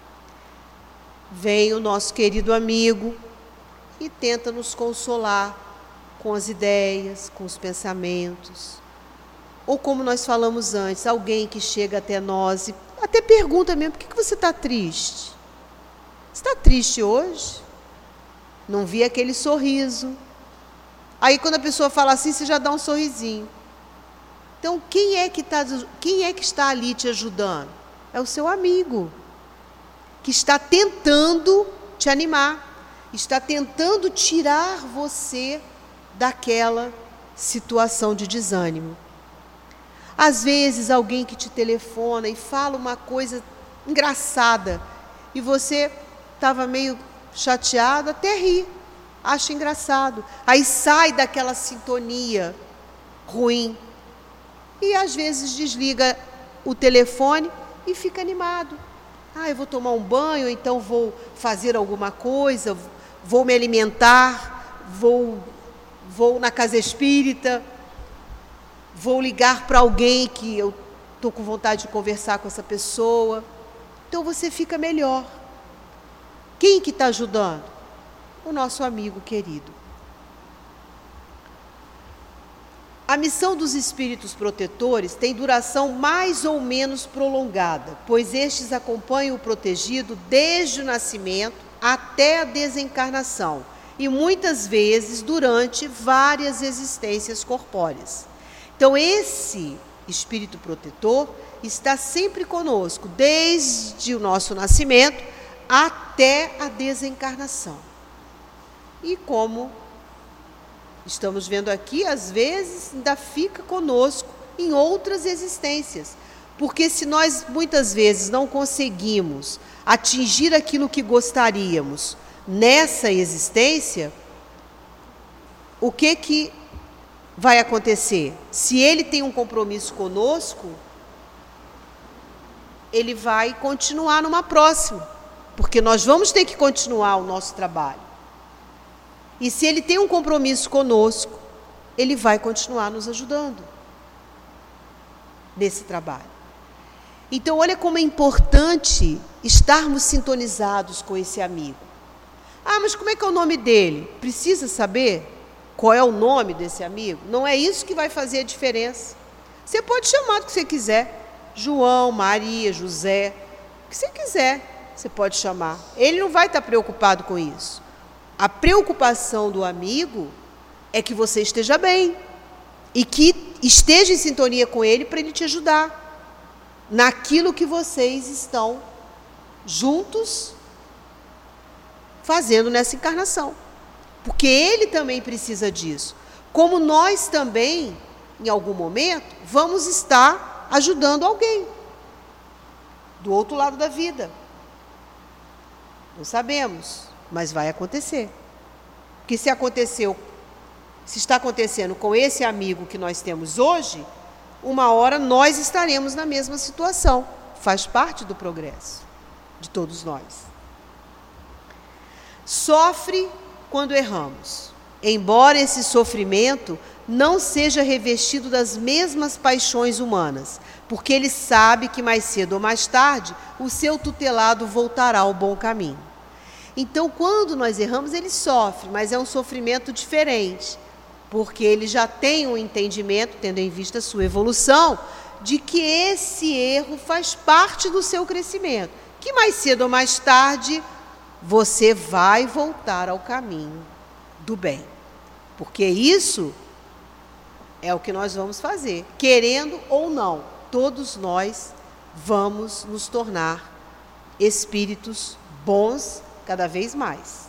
vem o nosso querido amigo e tenta nos consolar com as ideias, com os pensamentos. Ou como nós falamos antes, alguém que chega até nós e até pergunta mesmo, por que você está triste? Você está triste hoje? Não vi aquele sorriso. Aí quando a pessoa fala assim, você já dá um sorrisinho. Então quem é que está, quem é que está ali te ajudando? É o seu amigo, que está tentando te animar, está tentando tirar você daquela situação de desânimo. Às vezes alguém que te telefona e fala uma coisa engraçada e você estava meio chateado, até ri, acha engraçado. Aí sai daquela sintonia ruim e às vezes desliga o telefone e fica animado. Ah, eu vou tomar um banho, então vou fazer alguma coisa, vou me alimentar, vou, vou na casa espírita, vou ligar para alguém que eu estou com vontade de conversar com essa pessoa. Então você fica melhor. Quem que está ajudando? O nosso amigo querido. A missão dos espíritos protetores tem duração mais ou menos prolongada, pois estes acompanham o protegido desde o nascimento até a desencarnação, e muitas vezes durante várias existências corpóreas. Então, esse espírito protetor está sempre conosco, desde o nosso nascimento até a desencarnação. E como estamos vendo aqui, às vezes ainda fica conosco em outras existências. Porque se nós muitas vezes não conseguimos atingir aquilo que gostaríamos nessa existência, o que que vai acontecer? Se ele tem um compromisso conosco, ele vai continuar numa próxima, porque nós vamos ter que continuar o nosso trabalho. E se ele tem um compromisso conosco, ele vai continuar nos ajudando nesse trabalho. Então, olha como é importante estarmos sintonizados com esse amigo. Ah, mas como é que é o nome dele? Precisa saber qual é o nome desse amigo? Não é isso que vai fazer a diferença. Você pode chamar do que você quiser. João, Maria, José, o que você quiser, você pode chamar. Ele não vai estar preocupado com isso. A preocupação do amigo é que você esteja bem e que esteja em sintonia com ele para ele te ajudar naquilo que vocês estão juntos fazendo nessa encarnação. Porque ele também precisa disso. Como nós também, em algum momento, vamos estar ajudando alguém do outro lado da vida. Não sabemos, mas vai acontecer. Porque se aconteceu, se está acontecendo com esse amigo que nós temos hoje, uma hora nós estaremos na mesma situação. Faz parte do progresso de todos nós. Sofre quando erramos, embora esse sofrimento não seja revestido das mesmas paixões humanas, porque ele sabe que mais cedo ou mais tarde o seu tutelado voltará ao bom caminho. Então, quando nós erramos, ele sofre, mas é um sofrimento diferente, porque ele já tem um entendimento, tendo em vista a sua evolução, de que esse erro faz parte do seu crescimento, que mais cedo ou mais tarde você vai voltar ao caminho do bem. Porque isso é o que nós vamos fazer, querendo ou não, todos nós vamos nos tornar espíritos bons cada vez mais.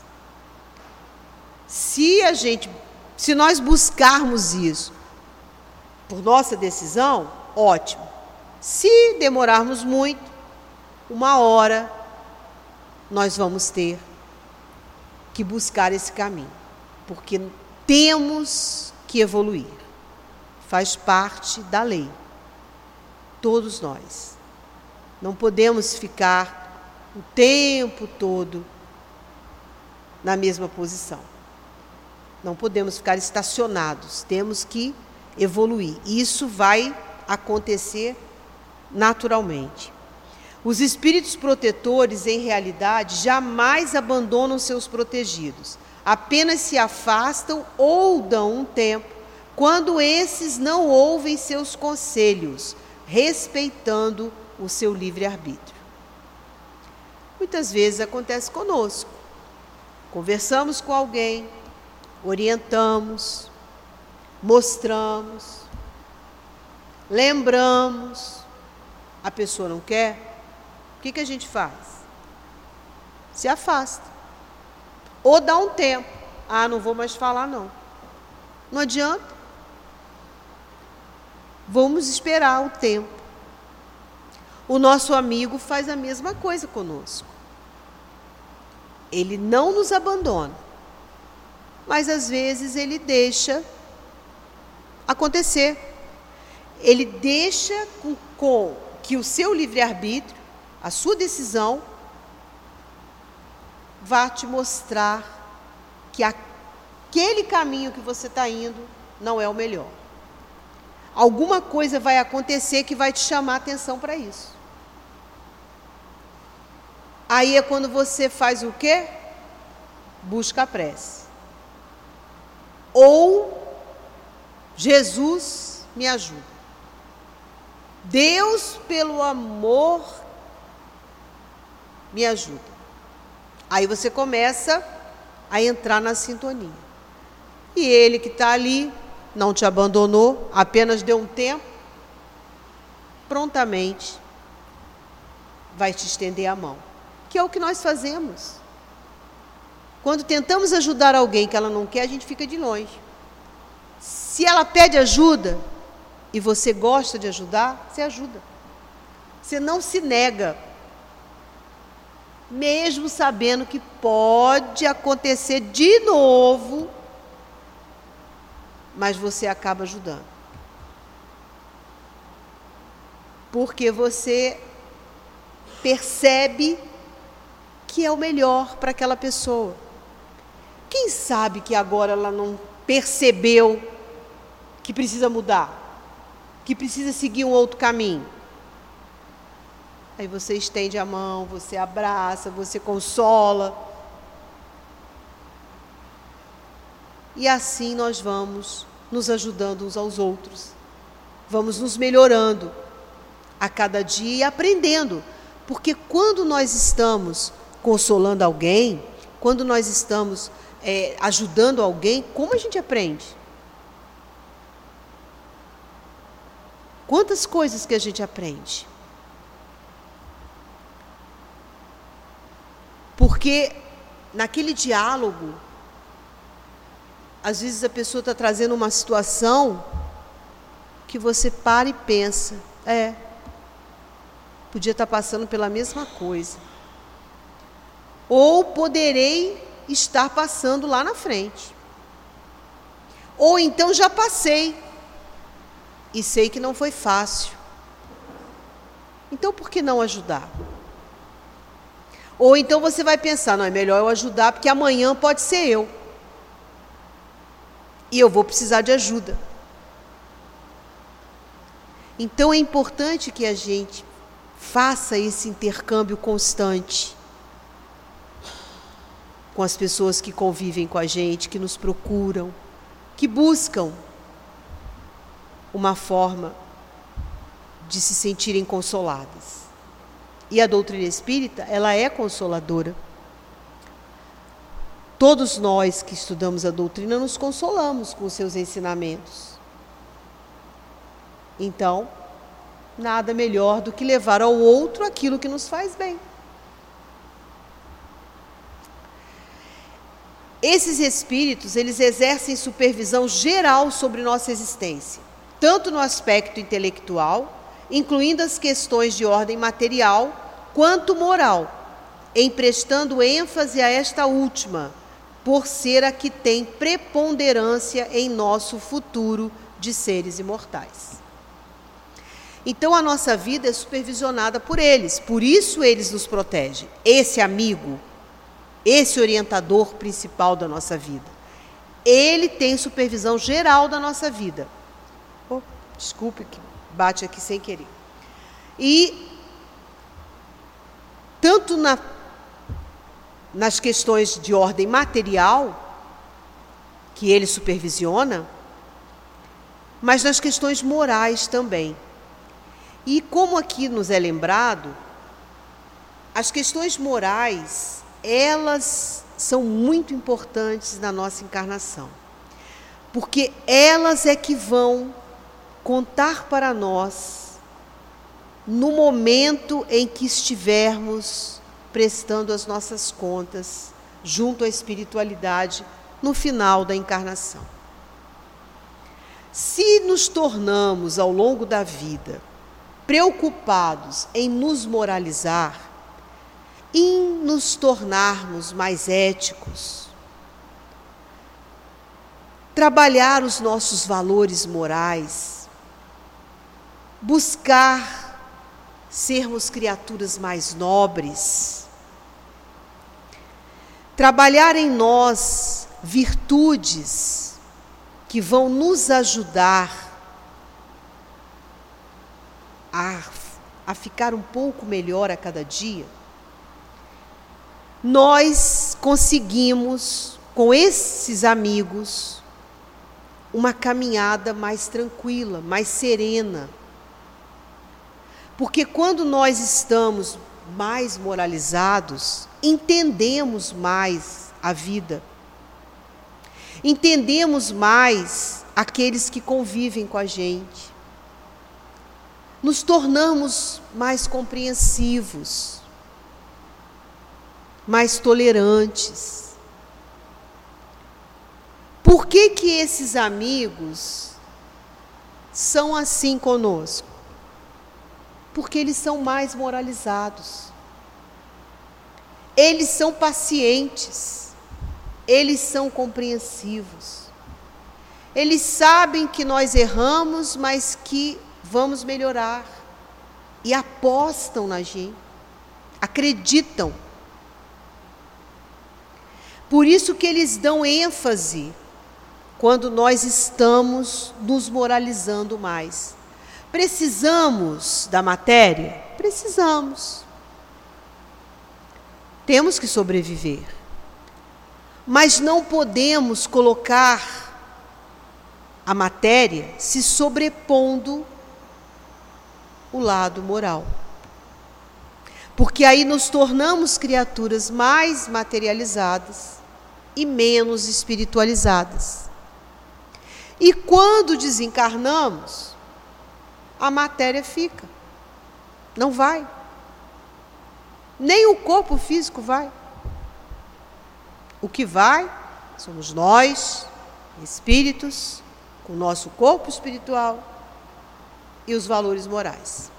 Se a gente Se nós buscarmos isso por nossa decisão, ótimo. Se demorarmos muito, uma hora nós vamos ter que buscar esse caminho, porque temos que evoluir. Faz parte da lei. Todos nós. Não podemos ficar o tempo todo na mesma posição. Não podemos ficar estacionados, temos que evoluir. Isso vai acontecer naturalmente. Os espíritos protetores, em realidade, jamais abandonam seus protegidos. Apenas se afastam ou dão um tempo, quando esses não ouvem seus conselhos, respeitando o seu livre-arbítrio. Muitas vezes acontece conosco. Conversamos com alguém, orientamos, mostramos, lembramos, a pessoa não quer, o que, que a gente faz? Se afasta. Ou dá um tempo. Ah, não vou mais falar não. Não adianta. Vamos esperar o tempo. O nosso amigo faz a mesma coisa conosco. Ele não nos abandona. Mas às vezes ele deixa acontecer. Ele deixa com, com que o seu livre-arbítrio, a sua decisão, vá te mostrar que aquele caminho que você está indo não é o melhor. Alguma coisa vai acontecer que vai te chamar a atenção para isso. Aí é quando você faz o quê? Busca a prece. Ou Jesus me ajuda. Deus, pelo amor, me ajuda. Aí você começa a entrar na sintonia. E ele que está ali, não te abandonou, apenas deu um tempo, prontamente vai te estender a mão. Que é o que nós fazemos. Quando tentamos ajudar alguém que ela não quer, a gente fica de longe. Se ela pede ajuda e você gosta de ajudar, você ajuda. Você não se nega, mesmo sabendo que pode acontecer de novo, mas você acaba ajudando. Porque você percebe que é o melhor para aquela pessoa. Quem sabe que agora ela não percebeu que precisa mudar, que precisa seguir um outro caminho? Aí você estende a mão, você abraça, você consola. E assim nós vamos nos ajudando uns aos outros. Vamos nos melhorando a cada dia e aprendendo. Porque quando nós estamos consolando alguém, quando nós estamos é, ajudando alguém, como a gente aprende? Quantas coisas que a gente aprende? Porque naquele diálogo, às vezes a pessoa está trazendo uma situação que você para e pensa, é, podia estar passando pela mesma coisa. Ou poderei estar passando lá na frente. Ou então já passei e sei que não foi fácil. Então por que não ajudar? Ou então você vai pensar, não, é melhor eu ajudar porque amanhã pode ser eu. E eu vou precisar de ajuda. Então é importante que a gente faça esse intercâmbio constante com as pessoas que convivem com a gente, que nos procuram, que buscam uma forma de se sentirem consoladas. E a doutrina espírita, ela é consoladora. Todos nós que estudamos a doutrina nos consolamos com os seus ensinamentos. Então, nada melhor do que levar ao outro aquilo que nos faz bem. Esses espíritos, eles exercem supervisão geral sobre nossa existência, tanto no aspecto intelectual, incluindo as questões de ordem material, quanto moral, emprestando ênfase a esta última, por ser a que tem preponderância em nosso futuro de seres imortais. Então a nossa vida é supervisionada por eles, por isso eles nos protegem. Esse amigo, esse orientador principal da nossa vida, ele tem supervisão geral da nossa vida. Oh, desculpe que bate aqui sem querer. E tanto na, nas questões de ordem material, que ele supervisiona, mas nas questões morais também. E como aqui nos é lembrado, as questões morais, elas são muito importantes na nossa encarnação, porque elas é que vão contar para nós no momento em que estivermos prestando as nossas contas junto à espiritualidade no final da encarnação. Se nos tornamos ao longo da vida preocupados em nos moralizar, em nos tornarmos mais éticos, trabalhar os nossos valores morais, buscar sermos criaturas mais nobres, trabalhar em nós virtudes que vão nos ajudar a, a ficar um pouco melhor a cada dia, nós conseguimos, com esses amigos, uma caminhada mais tranquila, mais serena. Porque quando nós estamos mais moralizados, entendemos mais a vida, entendemos mais aqueles que convivem com a gente, nos tornamos mais compreensivos, mais tolerantes. Por que que esses amigos são assim conosco? Porque eles são mais moralizados. Eles são pacientes. Eles são compreensivos. Eles sabem que nós erramos, mas que vamos melhorar. E apostam na gente. Acreditam. Por isso que eles dão ênfase quando nós estamos nos moralizando mais. Precisamos da matéria? precisamos. Temos que sobreviver. Mas não podemos colocar a matéria se sobrepondo o lado moral. Porque aí nos tornamos criaturas mais materializadas e menos espiritualizadas. E quando desencarnamos, a matéria fica. Não vai. Nem o corpo físico vai. O que vai somos nós, espíritos, com o nosso corpo espiritual e os valores morais.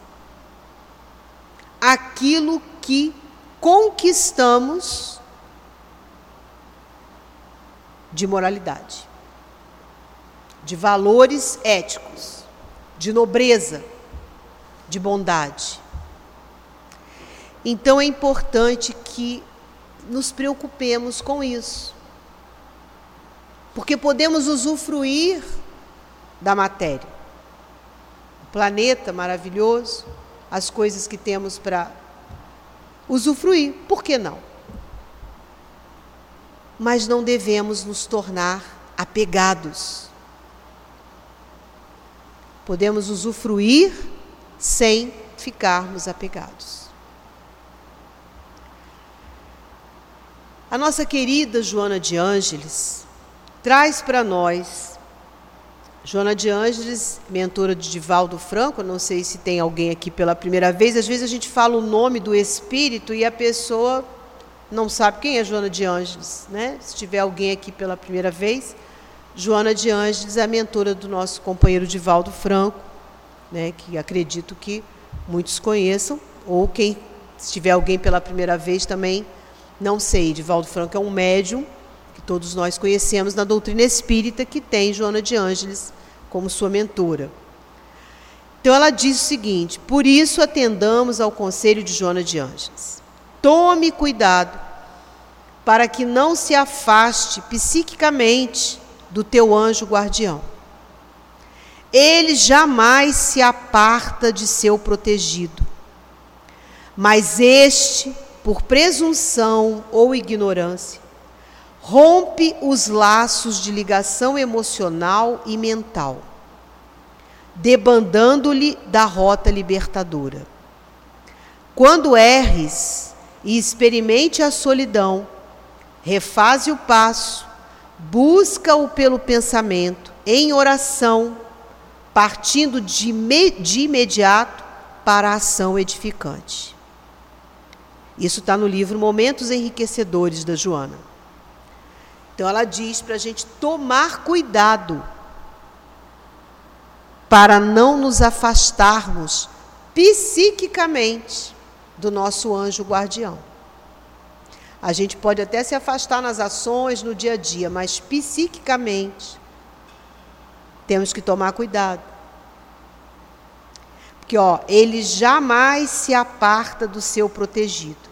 Aquilo que conquistamos de moralidade, de valores éticos, de nobreza, de bondade. Então é importante que nos preocupemos com isso, porque podemos usufruir da matéria, o planeta maravilhoso, as coisas que temos para usufruir, por que não? Mas não devemos nos tornar apegados. Podemos usufruir sem ficarmos apegados. A nossa querida Joana de Ângeles traz para nós, Joana de Ângeles, mentora de Divaldo Franco, não sei se tem alguém aqui pela primeira vez, às vezes a gente fala o nome do espírito e a pessoa não sabe quem é Joana de Ângeles, né? Se tiver alguém aqui pela primeira vez, Joana de Ângeles é a mentora do nosso companheiro Divaldo Franco, né? Que acredito que muitos conheçam, ou quem, se tiver alguém pela primeira vez também, não sei. Divaldo Franco é um médium que todos nós conhecemos na doutrina espírita, que tem Joana de Ângeles como sua mentora. Então ela diz o seguinte: por isso atendamos ao conselho de Joana de Ângeles. Tome cuidado para que não se afaste psiquicamente do teu anjo guardião. Ele jamais se aparta de seu protegido, mas este, por presunção ou ignorância, rompe os laços de ligação emocional e mental, debandando-lhe da rota libertadora. Quando erres e experimente a solidão, refaze o passo, busca-o pelo pensamento, em oração, partindo de, me, de imediato para a ação edificante. Isso está no livro Momentos Enriquecedores, da Joana. Então ela diz para a gente tomar cuidado para não nos afastarmos psiquicamente do nosso anjo guardião. A gente pode até se afastar nas ações, no dia a dia, mas psiquicamente temos que tomar cuidado. Porque, ó, ele jamais se aparta do seu protegido.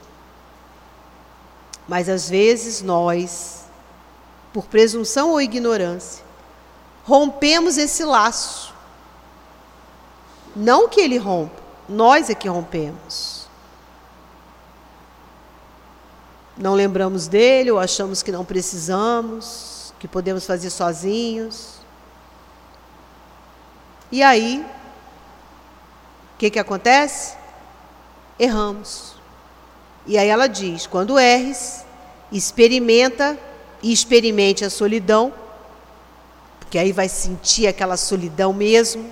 Mas às vezes nós, por presunção ou ignorância, rompemos esse laço. Não que ele rompa, nós é que rompemos. Não lembramos dele, ou achamos que não precisamos, que podemos fazer sozinhos. E aí, o que que acontece? Erramos. E aí ela diz: quando erres, experimenta e experimente a solidão, porque aí vai sentir aquela solidão mesmo.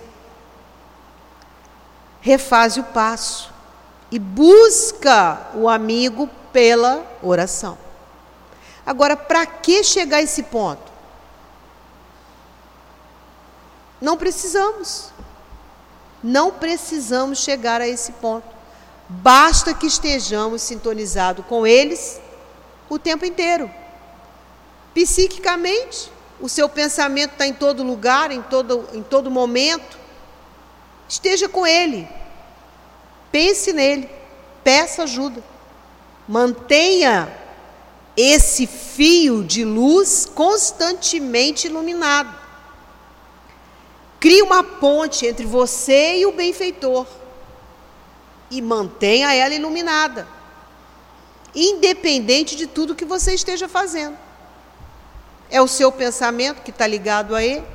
Refaze o passo e busca o amigo pela oração. Agora, para que chegar a esse ponto? Não precisamos. Não precisamos chegar a esse ponto. Basta que estejamos sintonizados com eles o tempo inteiro. Psiquicamente, o seu pensamento está em todo lugar, em todo, em todo momento. Esteja com ele. Pense nele. Peça ajuda. Mantenha esse fio de luz constantemente iluminado. Crie uma ponte entre você e o benfeitor. e mantenha ela iluminada, independente de tudo que você esteja fazendo. É o seu pensamento que está ligado a ele.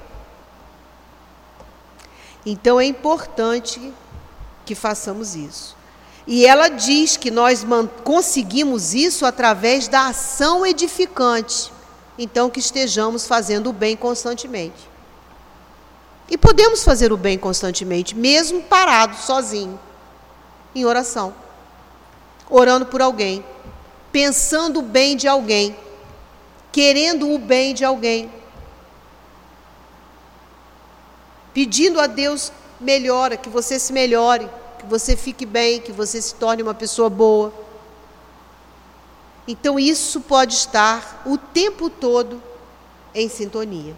Então é importante que façamos isso. E ela diz que nós conseguimos isso através da ação edificante. Então que estejamos fazendo o bem constantemente. E podemos fazer o bem constantemente, mesmo parado, sozinho, em oração, orando por alguém, pensando o bem de alguém, querendo o bem de alguém, pedindo a Deus melhora, que você se melhore, que você fique bem, que você se torne uma pessoa boa. Então isso pode estar o tempo todo em sintonia.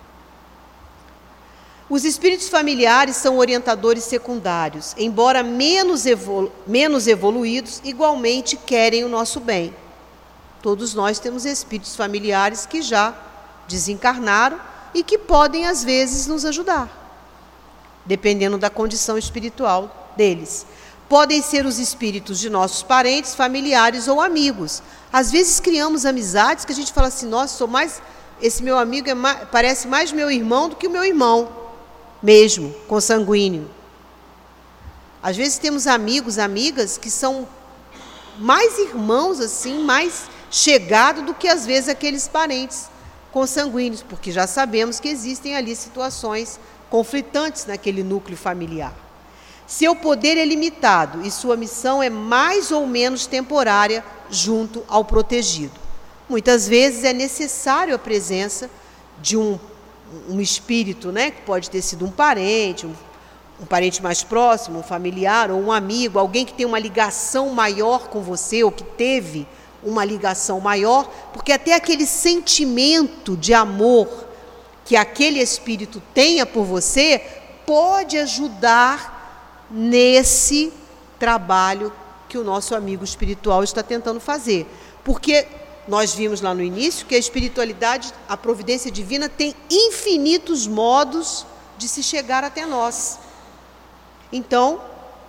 Os espíritos familiares são orientadores secundários, embora menos, evolu- menos evoluídos, igualmente querem o nosso bem. Todos nós temos espíritos familiares que já desencarnaram e que podem, às vezes, nos ajudar, dependendo da condição espiritual deles. Podem ser os espíritos de nossos parentes, familiares ou amigos. Às vezes criamos amizades que a gente fala assim, nossa, sou mais, esse meu amigo é mais, parece mais meu irmão do que o meu irmão, mesmo, consanguíneo. Às vezes temos amigos, amigas que são mais irmãos, assim, mais chegados do que às vezes aqueles parentes consanguíneos, porque já sabemos que existem ali situações conflitantes naquele núcleo familiar. Seu poder é limitado e sua missão é mais ou menos temporária junto ao protegido. Muitas vezes é necessário a presença de um, um espírito, né, que pode ter sido um parente, um, um parente mais próximo, um familiar ou um amigo, alguém que tem uma ligação maior com você ou que teve uma ligação maior, porque até aquele sentimento de amor que aquele espírito tenha por você pode ajudar nesse trabalho que o nosso amigo espiritual está tentando fazer. Porque nós vimos lá no início que a espiritualidade, a providência divina, tem infinitos modos de se chegar até nós. Então,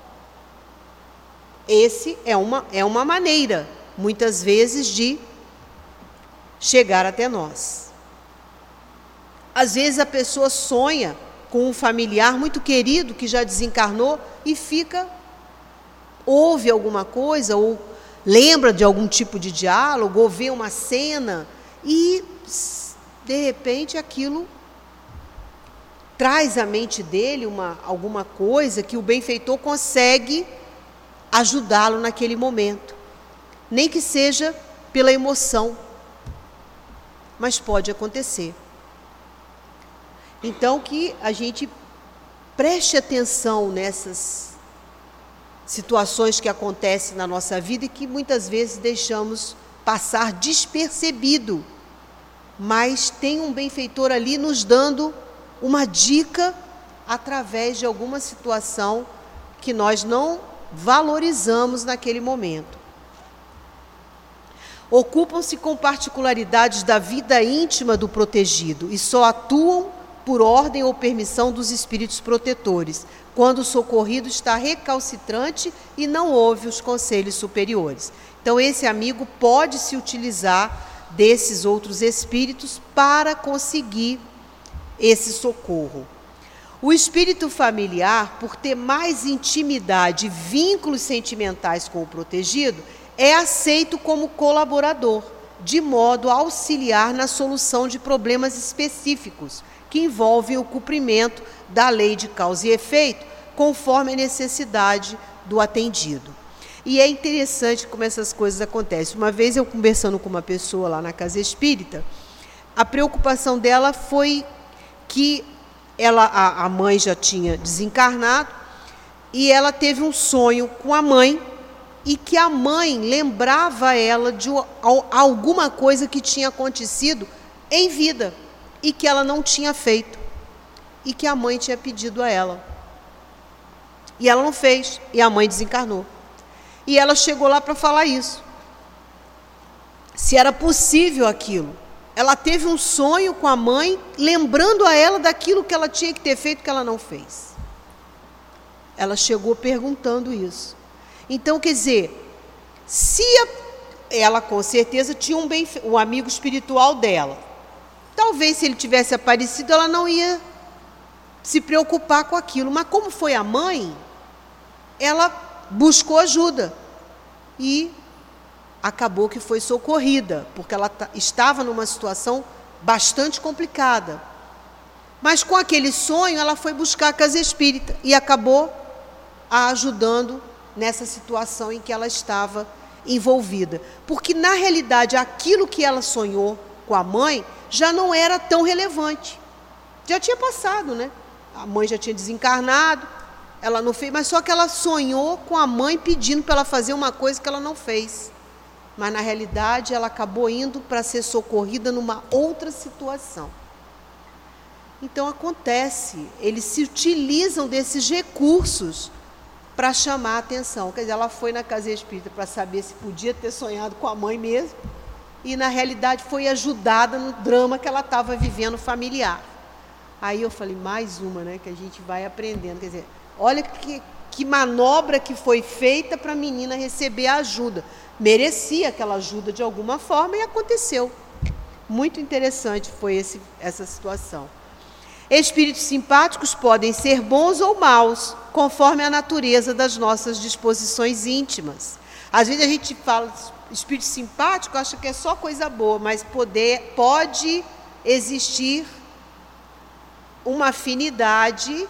esse é uma, é uma maneira, muitas vezes, de chegar até nós. Às vezes a pessoa sonha com um familiar muito querido que já desencarnou e fica, ouve alguma coisa, ou lembra de algum tipo de diálogo, ou vê uma cena, e de repente aquilo traz à mente dele uma, alguma coisa que o benfeitor consegue ajudá-lo naquele momento. Nem que seja pela emoção, mas pode acontecer. Então, que a gente preste atenção nessas situações que acontecem na nossa vida e que muitas vezes deixamos passar despercebido, mas tem um benfeitor ali nos dando uma dica através de alguma situação que nós não valorizamos naquele momento. Ocupam-se com particularidades da vida íntima do protegido e só atuam por ordem ou permissão dos espíritos protetores, quando o socorrido está recalcitrante e não ouve os conselhos superiores. Então, esse amigo pode se utilizar desses outros espíritos para conseguir esse socorro. O espírito familiar, por ter mais intimidade e vínculos sentimentais com o protegido, é aceito como colaborador, de modo a auxiliar na solução de problemas específicos, que envolvem o cumprimento da lei de causa e efeito, conforme a necessidade do atendido. E é interessante como essas coisas acontecem. Uma vez eu conversando com uma pessoa lá na casa espírita, a preocupação dela foi que ela, a, a mãe já tinha desencarnado e ela teve um sonho com a mãe e que a mãe lembrava ela de alguma coisa que tinha acontecido em vida e que ela não tinha feito, e que a mãe tinha pedido a ela. E ela não fez, e a mãe desencarnou. E ela chegou lá para falar isso. Se era possível aquilo. Ela teve um sonho com a mãe, lembrando a ela daquilo que ela tinha que ter feito, que ela não fez. Ela chegou perguntando isso. Então, quer dizer, se a, ela com certeza tinha um, bem, um amigo espiritual dela, talvez se ele tivesse aparecido, ela não ia se preocupar com aquilo. Mas como foi a mãe, ela buscou ajuda e acabou que foi socorrida, porque ela estava numa situação bastante complicada. Mas com aquele sonho, ela foi buscar a casa espírita e acabou a ajudando nessa situação em que ela estava envolvida. Porque, na realidade, aquilo que ela sonhou com a mãe já não era tão relevante. Já tinha passado, né? A mãe já tinha desencarnado, ela não fez, mas só que ela sonhou com a mãe pedindo para ela fazer uma coisa que ela não fez. Mas, na realidade, ela acabou indo para ser socorrida numa outra situação. Então, acontece, eles se utilizam desses recursos para chamar a atenção. Quer dizer, ela foi na casa espírita para saber se podia ter sonhado com a mãe mesmo, e, na realidade, foi ajudada no drama que ela estava vivendo familiar. Aí eu falei, mais uma, né, que a gente vai aprendendo. Quer dizer, olha que, que manobra que foi feita para a menina receber a ajuda. Merecia aquela ajuda de alguma forma e aconteceu. Muito interessante foi esse, essa situação. Espíritos simpáticos podem ser bons ou maus, conforme a natureza das nossas disposições íntimas. Às vezes a gente fala espírito simpático, acha que é só coisa boa, mas poder, pode existir uma afinidade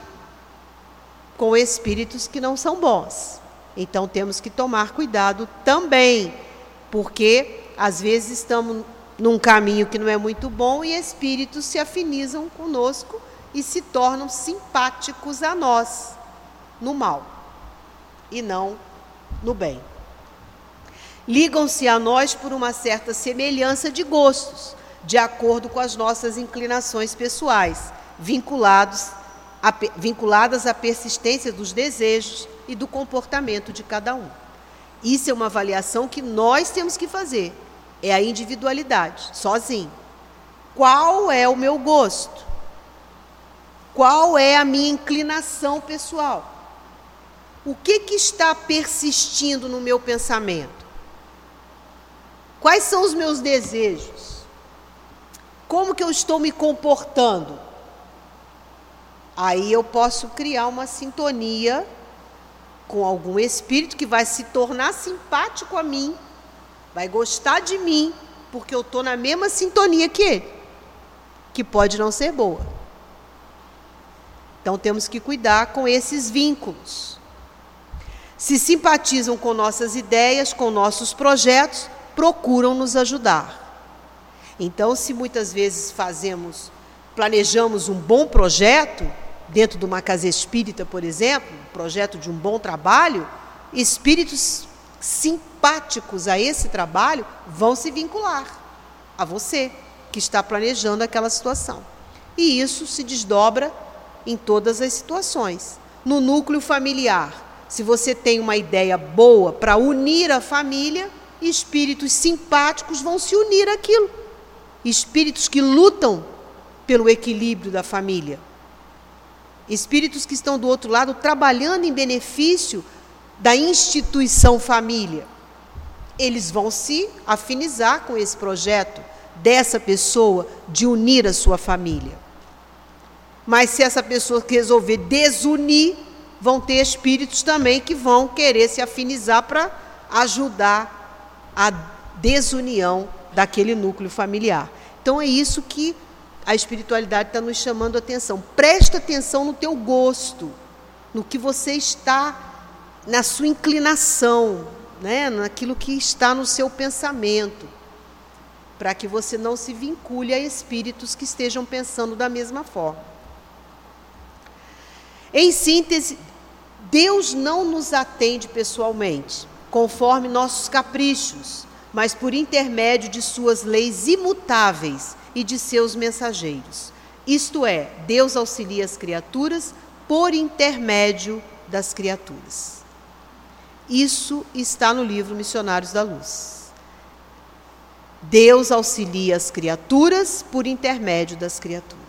com espíritos que não são bons. Então temos que tomar cuidado também, porque às vezes estamos num caminho que não é muito bom e espíritos se afinizam conosco e se tornam simpáticos a nós, no mal, e não no bem. Ligam-se a nós por uma certa semelhança de gostos, de acordo com as nossas inclinações pessoais, vinculados a, vinculadas à persistência dos desejos e do comportamento de cada um. Isso é uma avaliação que nós temos que fazer, é a individualidade, sozinho. Qual é o meu gosto? Qual é a minha inclinação pessoal? O que, que está persistindo no meu pensamento? Quais são os meus desejos? Como que eu estou me comportando? Aí eu posso criar uma sintonia com algum espírito que vai se tornar simpático a mim, vai gostar de mim, porque eu estou na mesma sintonia que ele, que pode não ser boa. Então temos que cuidar com esses vínculos. Se simpatizam com nossas ideias, com nossos projetos, procuram nos ajudar. Então, se muitas vezes fazemos, planejamos um bom projeto, dentro de uma casa espírita, por exemplo, um projeto de um bom trabalho, espíritos simpáticos a esse trabalho vão se vincular a você, que está planejando aquela situação. E isso se desdobra em todas as situações. No núcleo familiar, se você tem uma ideia boa para unir a família, espíritos simpáticos vão se unir àquilo. Espíritos que lutam pelo equilíbrio da família. Espíritos que estão do outro lado trabalhando em benefício da instituição família. Eles vão se afinizar com esse projeto dessa pessoa de unir a sua família. Mas se essa pessoa resolver desunir, vão ter espíritos também que vão querer se afinizar para ajudar a desunião daquele núcleo familiar. Então é isso que a espiritualidade está nos chamando a atenção. Presta atenção no teu gosto, no que você está, na sua inclinação, né? Naquilo que está no seu pensamento, para que você não se vincule a espíritos que estejam pensando da mesma forma. Em síntese, Deus não nos atende pessoalmente, conforme nossos caprichos, mas por intermédio de suas leis imutáveis e de seus mensageiros. Isto é, Deus auxilia as criaturas por intermédio das criaturas. Isso está no livro Missionários da Luz. Deus auxilia as criaturas por intermédio das criaturas.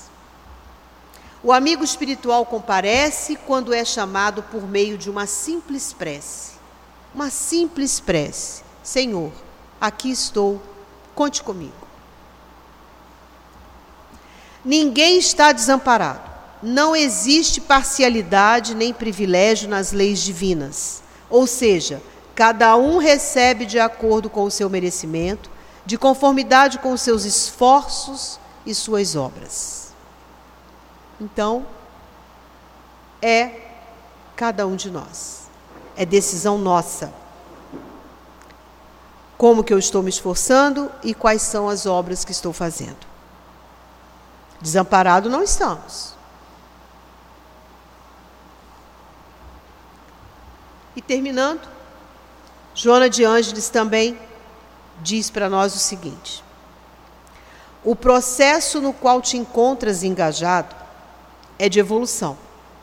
O amigo espiritual comparece quando é chamado por meio de uma simples prece. uma simples prece: Senhor, aqui estou, conte comigo. Ninguém está desamparado. Não existe parcialidade nem privilégio nas leis divinas. Ou seja, cada um recebe de acordo com o seu merecimento, de conformidade com os seus esforços e suas obras. Então, é cada um de nós. É decisão nossa. Como que eu estou me esforçando e quais são as obras que estou fazendo. Desamparado não estamos. E terminando, Joana de Ângeles também diz para nós o seguinte: o processo no qual te encontras engajado é de evolução.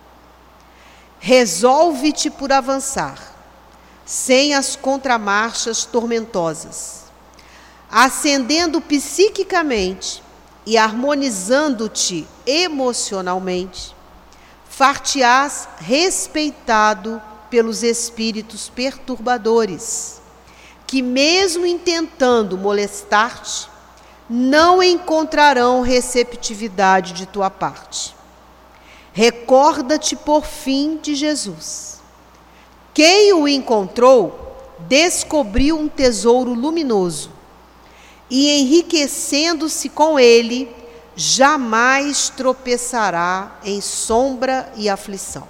Resolve-te por avançar, sem as contramarchas tormentosas, ascendendo psiquicamente e harmonizando-te emocionalmente, far-te-ás respeitado pelos espíritos perturbadores, que mesmo intentando molestar-te, não encontrarão receptividade de tua parte. Recorda-te, por fim, de Jesus. Quem o encontrou, descobriu um tesouro luminoso, e enriquecendo-se com ele, jamais tropeçará em sombra e aflição.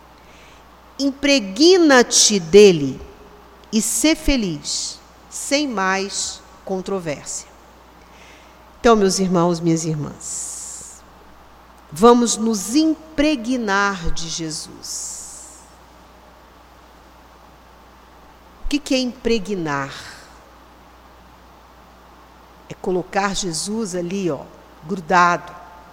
Impregna-te dele e sê feliz, sem mais controvérsia. Então, meus irmãos, minhas irmãs, vamos nos impregnar de Jesus. O que que é impregnar? É colocar Jesus ali, ó, grudado.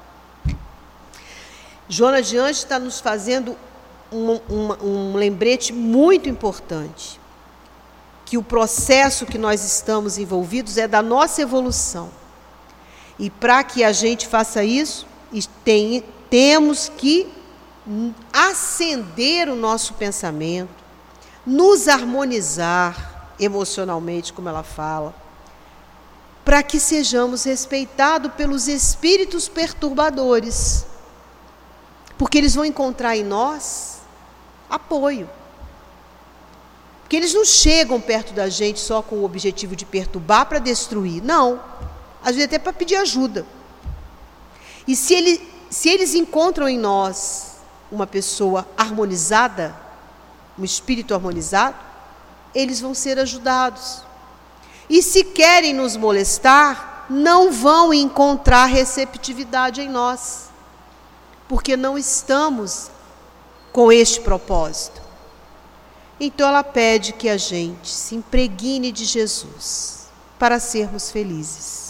Joana de Ângeles está nos fazendo um, um, um lembrete muito importante, que o processo que nós estamos envolvidos é da nossa evolução. E para que a gente faça isso, tem, temos que acender o nosso pensamento, nos harmonizar emocionalmente, como ela fala, para que sejamos respeitados pelos espíritos perturbadores, porque eles vão encontrar em nós apoio. Porque eles não chegam perto da gente só com o objetivo de perturbar para destruir, não. Às vezes até para pedir ajuda. E se, ele, se eles encontram em nós uma pessoa harmonizada, um espírito harmonizado, eles vão ser ajudados. E se querem nos molestar, não vão encontrar receptividade em nós, porque não estamos com este propósito. Então ela pede que a gente se impregne de Jesus para sermos felizes.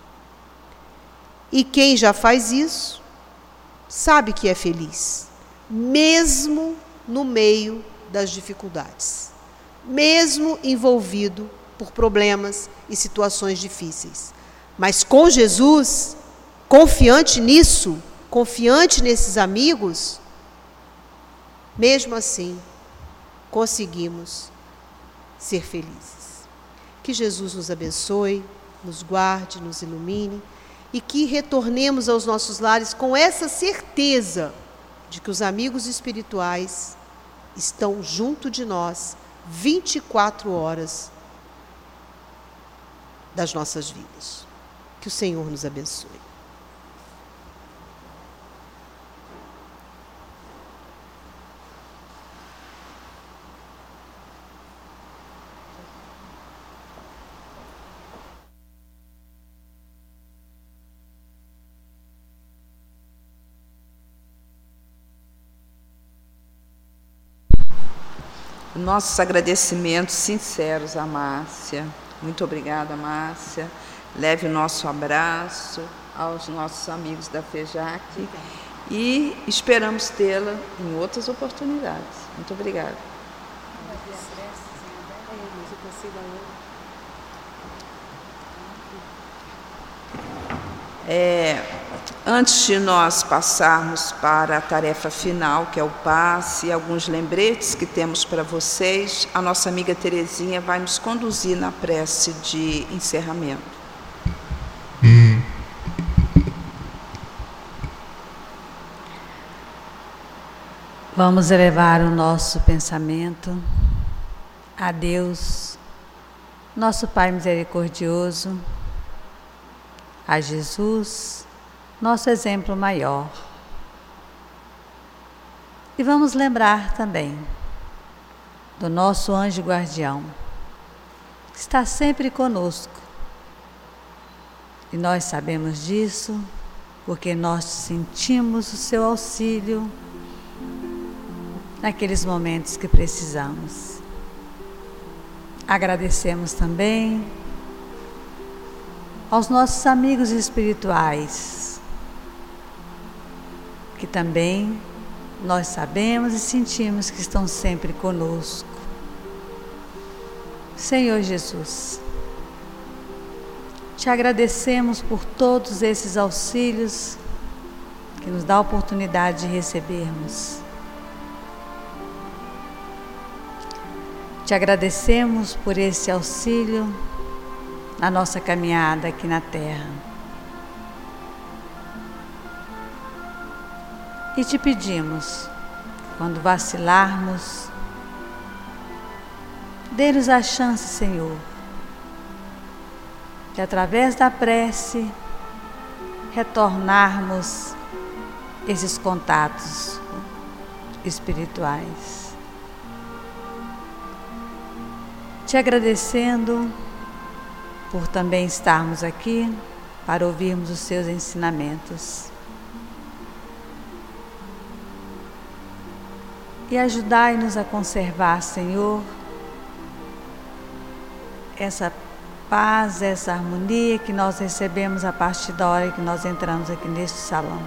E quem já faz isso, sabe que é feliz, mesmo no meio das dificuldades, mesmo envolvido por problemas e situações difíceis. Mas com Jesus, confiante nisso, confiante nesses amigos, mesmo assim, conseguimos ser felizes. Que Jesus nos abençoe, nos guarde, nos ilumine, e que retornemos aos nossos lares com essa certeza de que os amigos espirituais estão junto de nós vinte e quatro horas das nossas vidas. Que o Senhor nos abençoe. Nossos agradecimentos sinceros à Márcia. Muito obrigada, Márcia. Leve o nosso abraço aos nossos amigos da FEJAC e esperamos tê-la em outras oportunidades. Muito obrigada. É, Antes de nós passarmos para a tarefa final, que é o passe, e alguns lembretes que temos para vocês, a nossa amiga Terezinha vai nos conduzir na prece de encerramento. Vamos elevar o nosso pensamento a Deus, nosso Pai misericordioso, a Jesus, nosso exemplo maior. E vamos lembrar também do nosso anjo guardião, que está sempre conosco. E nós sabemos disso porque nós sentimos o seu auxílio naqueles momentos que precisamos. Agradecemos também aos nossos amigos espirituais, que também nós sabemos e sentimos que estão sempre conosco. Senhor Jesus, te agradecemos por todos esses auxílios que nos dá a oportunidade de recebermos. Te agradecemos por esse auxílio na nossa caminhada aqui na Terra. E te pedimos, quando vacilarmos, dê-nos a chance, Senhor, de através da prece retornarmos esses contatos espirituais. Te agradecendo por também estarmos aqui para ouvirmos os seus ensinamentos. E ajudai-nos a conservar, Senhor, essa paz, essa harmonia que nós recebemos a partir da hora que nós entramos aqui neste salão.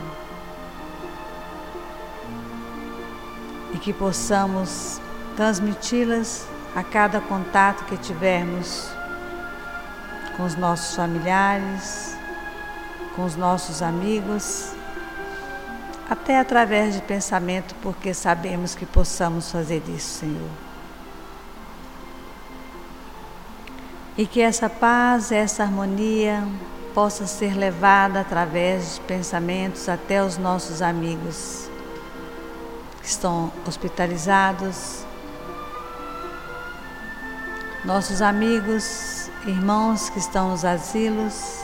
E que possamos transmiti-las a cada contato que tivermos com os nossos familiares, com os nossos amigos, até através de pensamento, porque sabemos que possamos fazer isso, Senhor. E que essa paz, essa harmonia possa ser levada através de pensamentos até os nossos amigos que estão hospitalizados, nossos amigos, irmãos que estão nos asilos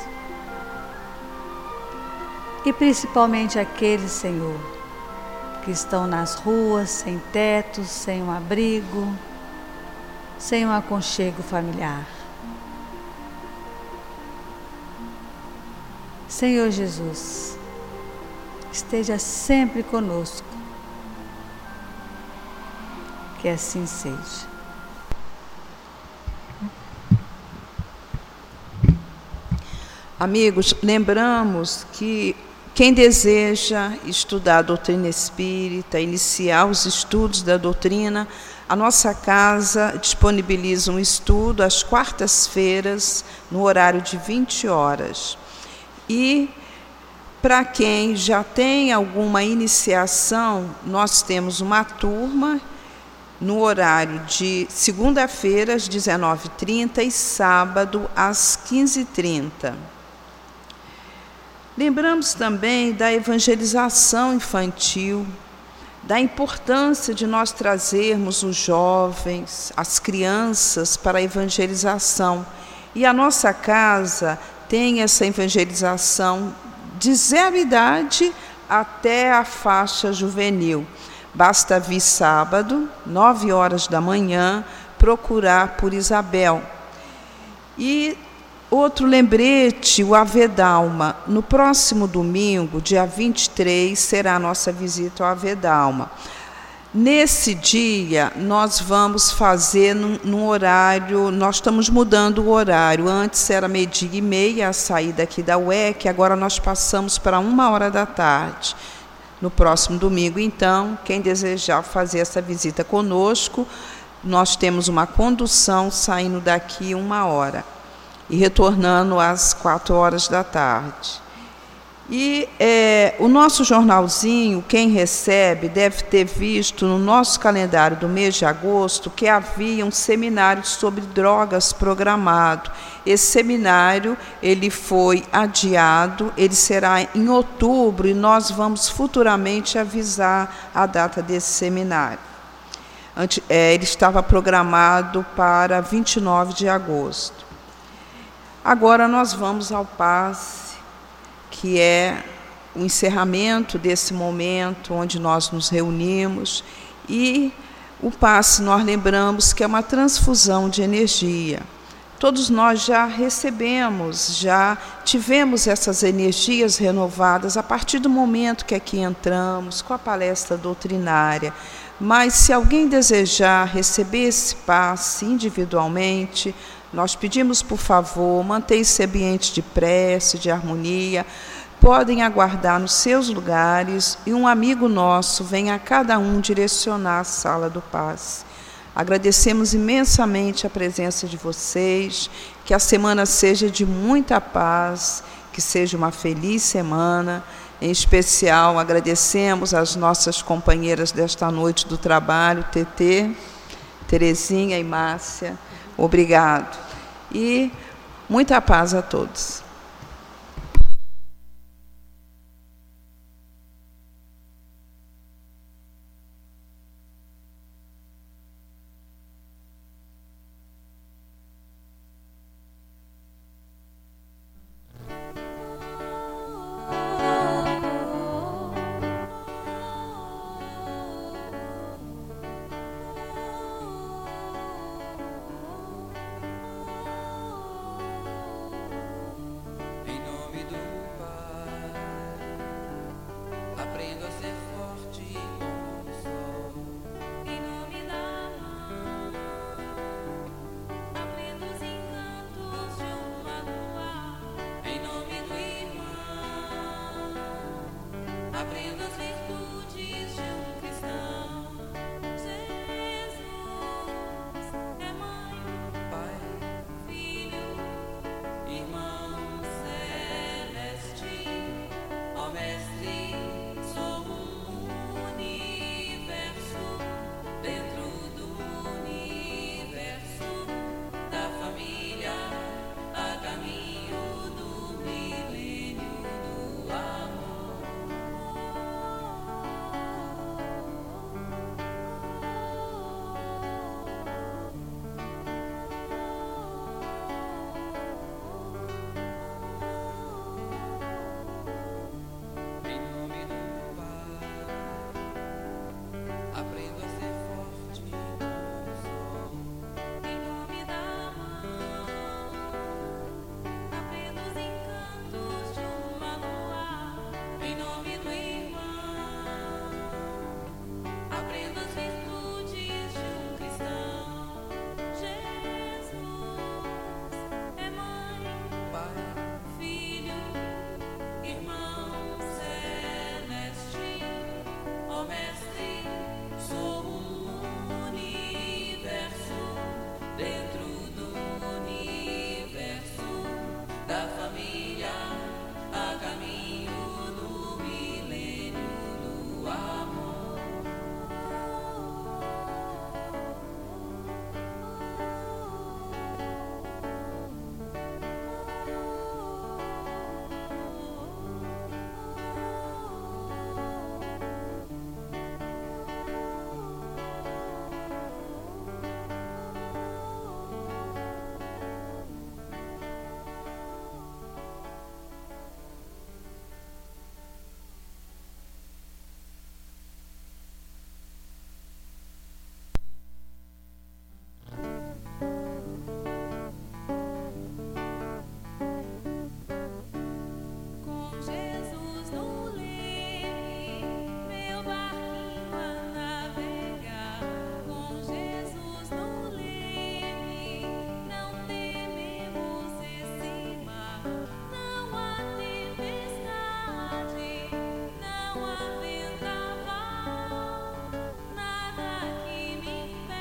e principalmente aqueles, Senhor, que estão nas ruas, sem teto, sem um abrigo, sem um aconchego familiar. Senhor Jesus, esteja sempre conosco, que assim seja. Amigos, lembramos que quem deseja estudar a doutrina espírita, iniciar os estudos da doutrina, a nossa casa disponibiliza um estudo às quartas-feiras, no horário de vinte horas. E para quem já tem alguma iniciação, nós temos uma turma no horário de segunda-feira, às dezenove e trinta e sábado, às quinze e trinta. Lembramos também da evangelização infantil, da importância de nós trazermos os jovens, as crianças para a evangelização. E a nossa casa tem essa evangelização de zero idade até a faixa juvenil. Basta vir sábado, nove horas da manhã, procurar por Isabel. E outro lembrete, o Avedalma. No próximo domingo, dia vinte e três, será a nossa visita ao Avedalma. Nesse dia, nós vamos fazer num, num horário, nós estamos mudando o horário. Antes era meio-dia e meia a saída aqui da U E C, agora nós passamos para uma hora da tarde. No próximo domingo, então, quem desejar fazer essa visita conosco, nós temos uma condução saindo daqui uma hora e retornando às quatro horas da tarde. E é, o nosso jornalzinho, quem recebe, deve ter visto no nosso calendário do mês de agosto que havia um seminário sobre drogas programado. Esse seminário ele foi adiado, ele será em outubro e nós vamos futuramente avisar a data desse seminário. Ante, é, ele estava programado para vinte e nove de agosto. Agora nós vamos ao passe, que é o encerramento desse momento onde nós nos reunimos. E o passe, nós lembramos que é uma transfusão de energia. Todos nós já recebemos, já tivemos essas energias renovadas a partir do momento que aqui entramos com a palestra doutrinária. Mas se alguém desejar receber esse passe individualmente, nós pedimos, por favor, mantenha esse ambiente de prece, de harmonia. Podem aguardar nos seus lugares e um amigo nosso vem a cada um direcionar a sala do passe. Agradecemos imensamente a presença de vocês, que a semana seja de muita paz, que seja uma feliz semana. Em especial, agradecemos às nossas companheiras desta noite do trabalho, Tetê, Terezinha e Márcia. Obrigado. E muita paz a todos. Aprendo a ser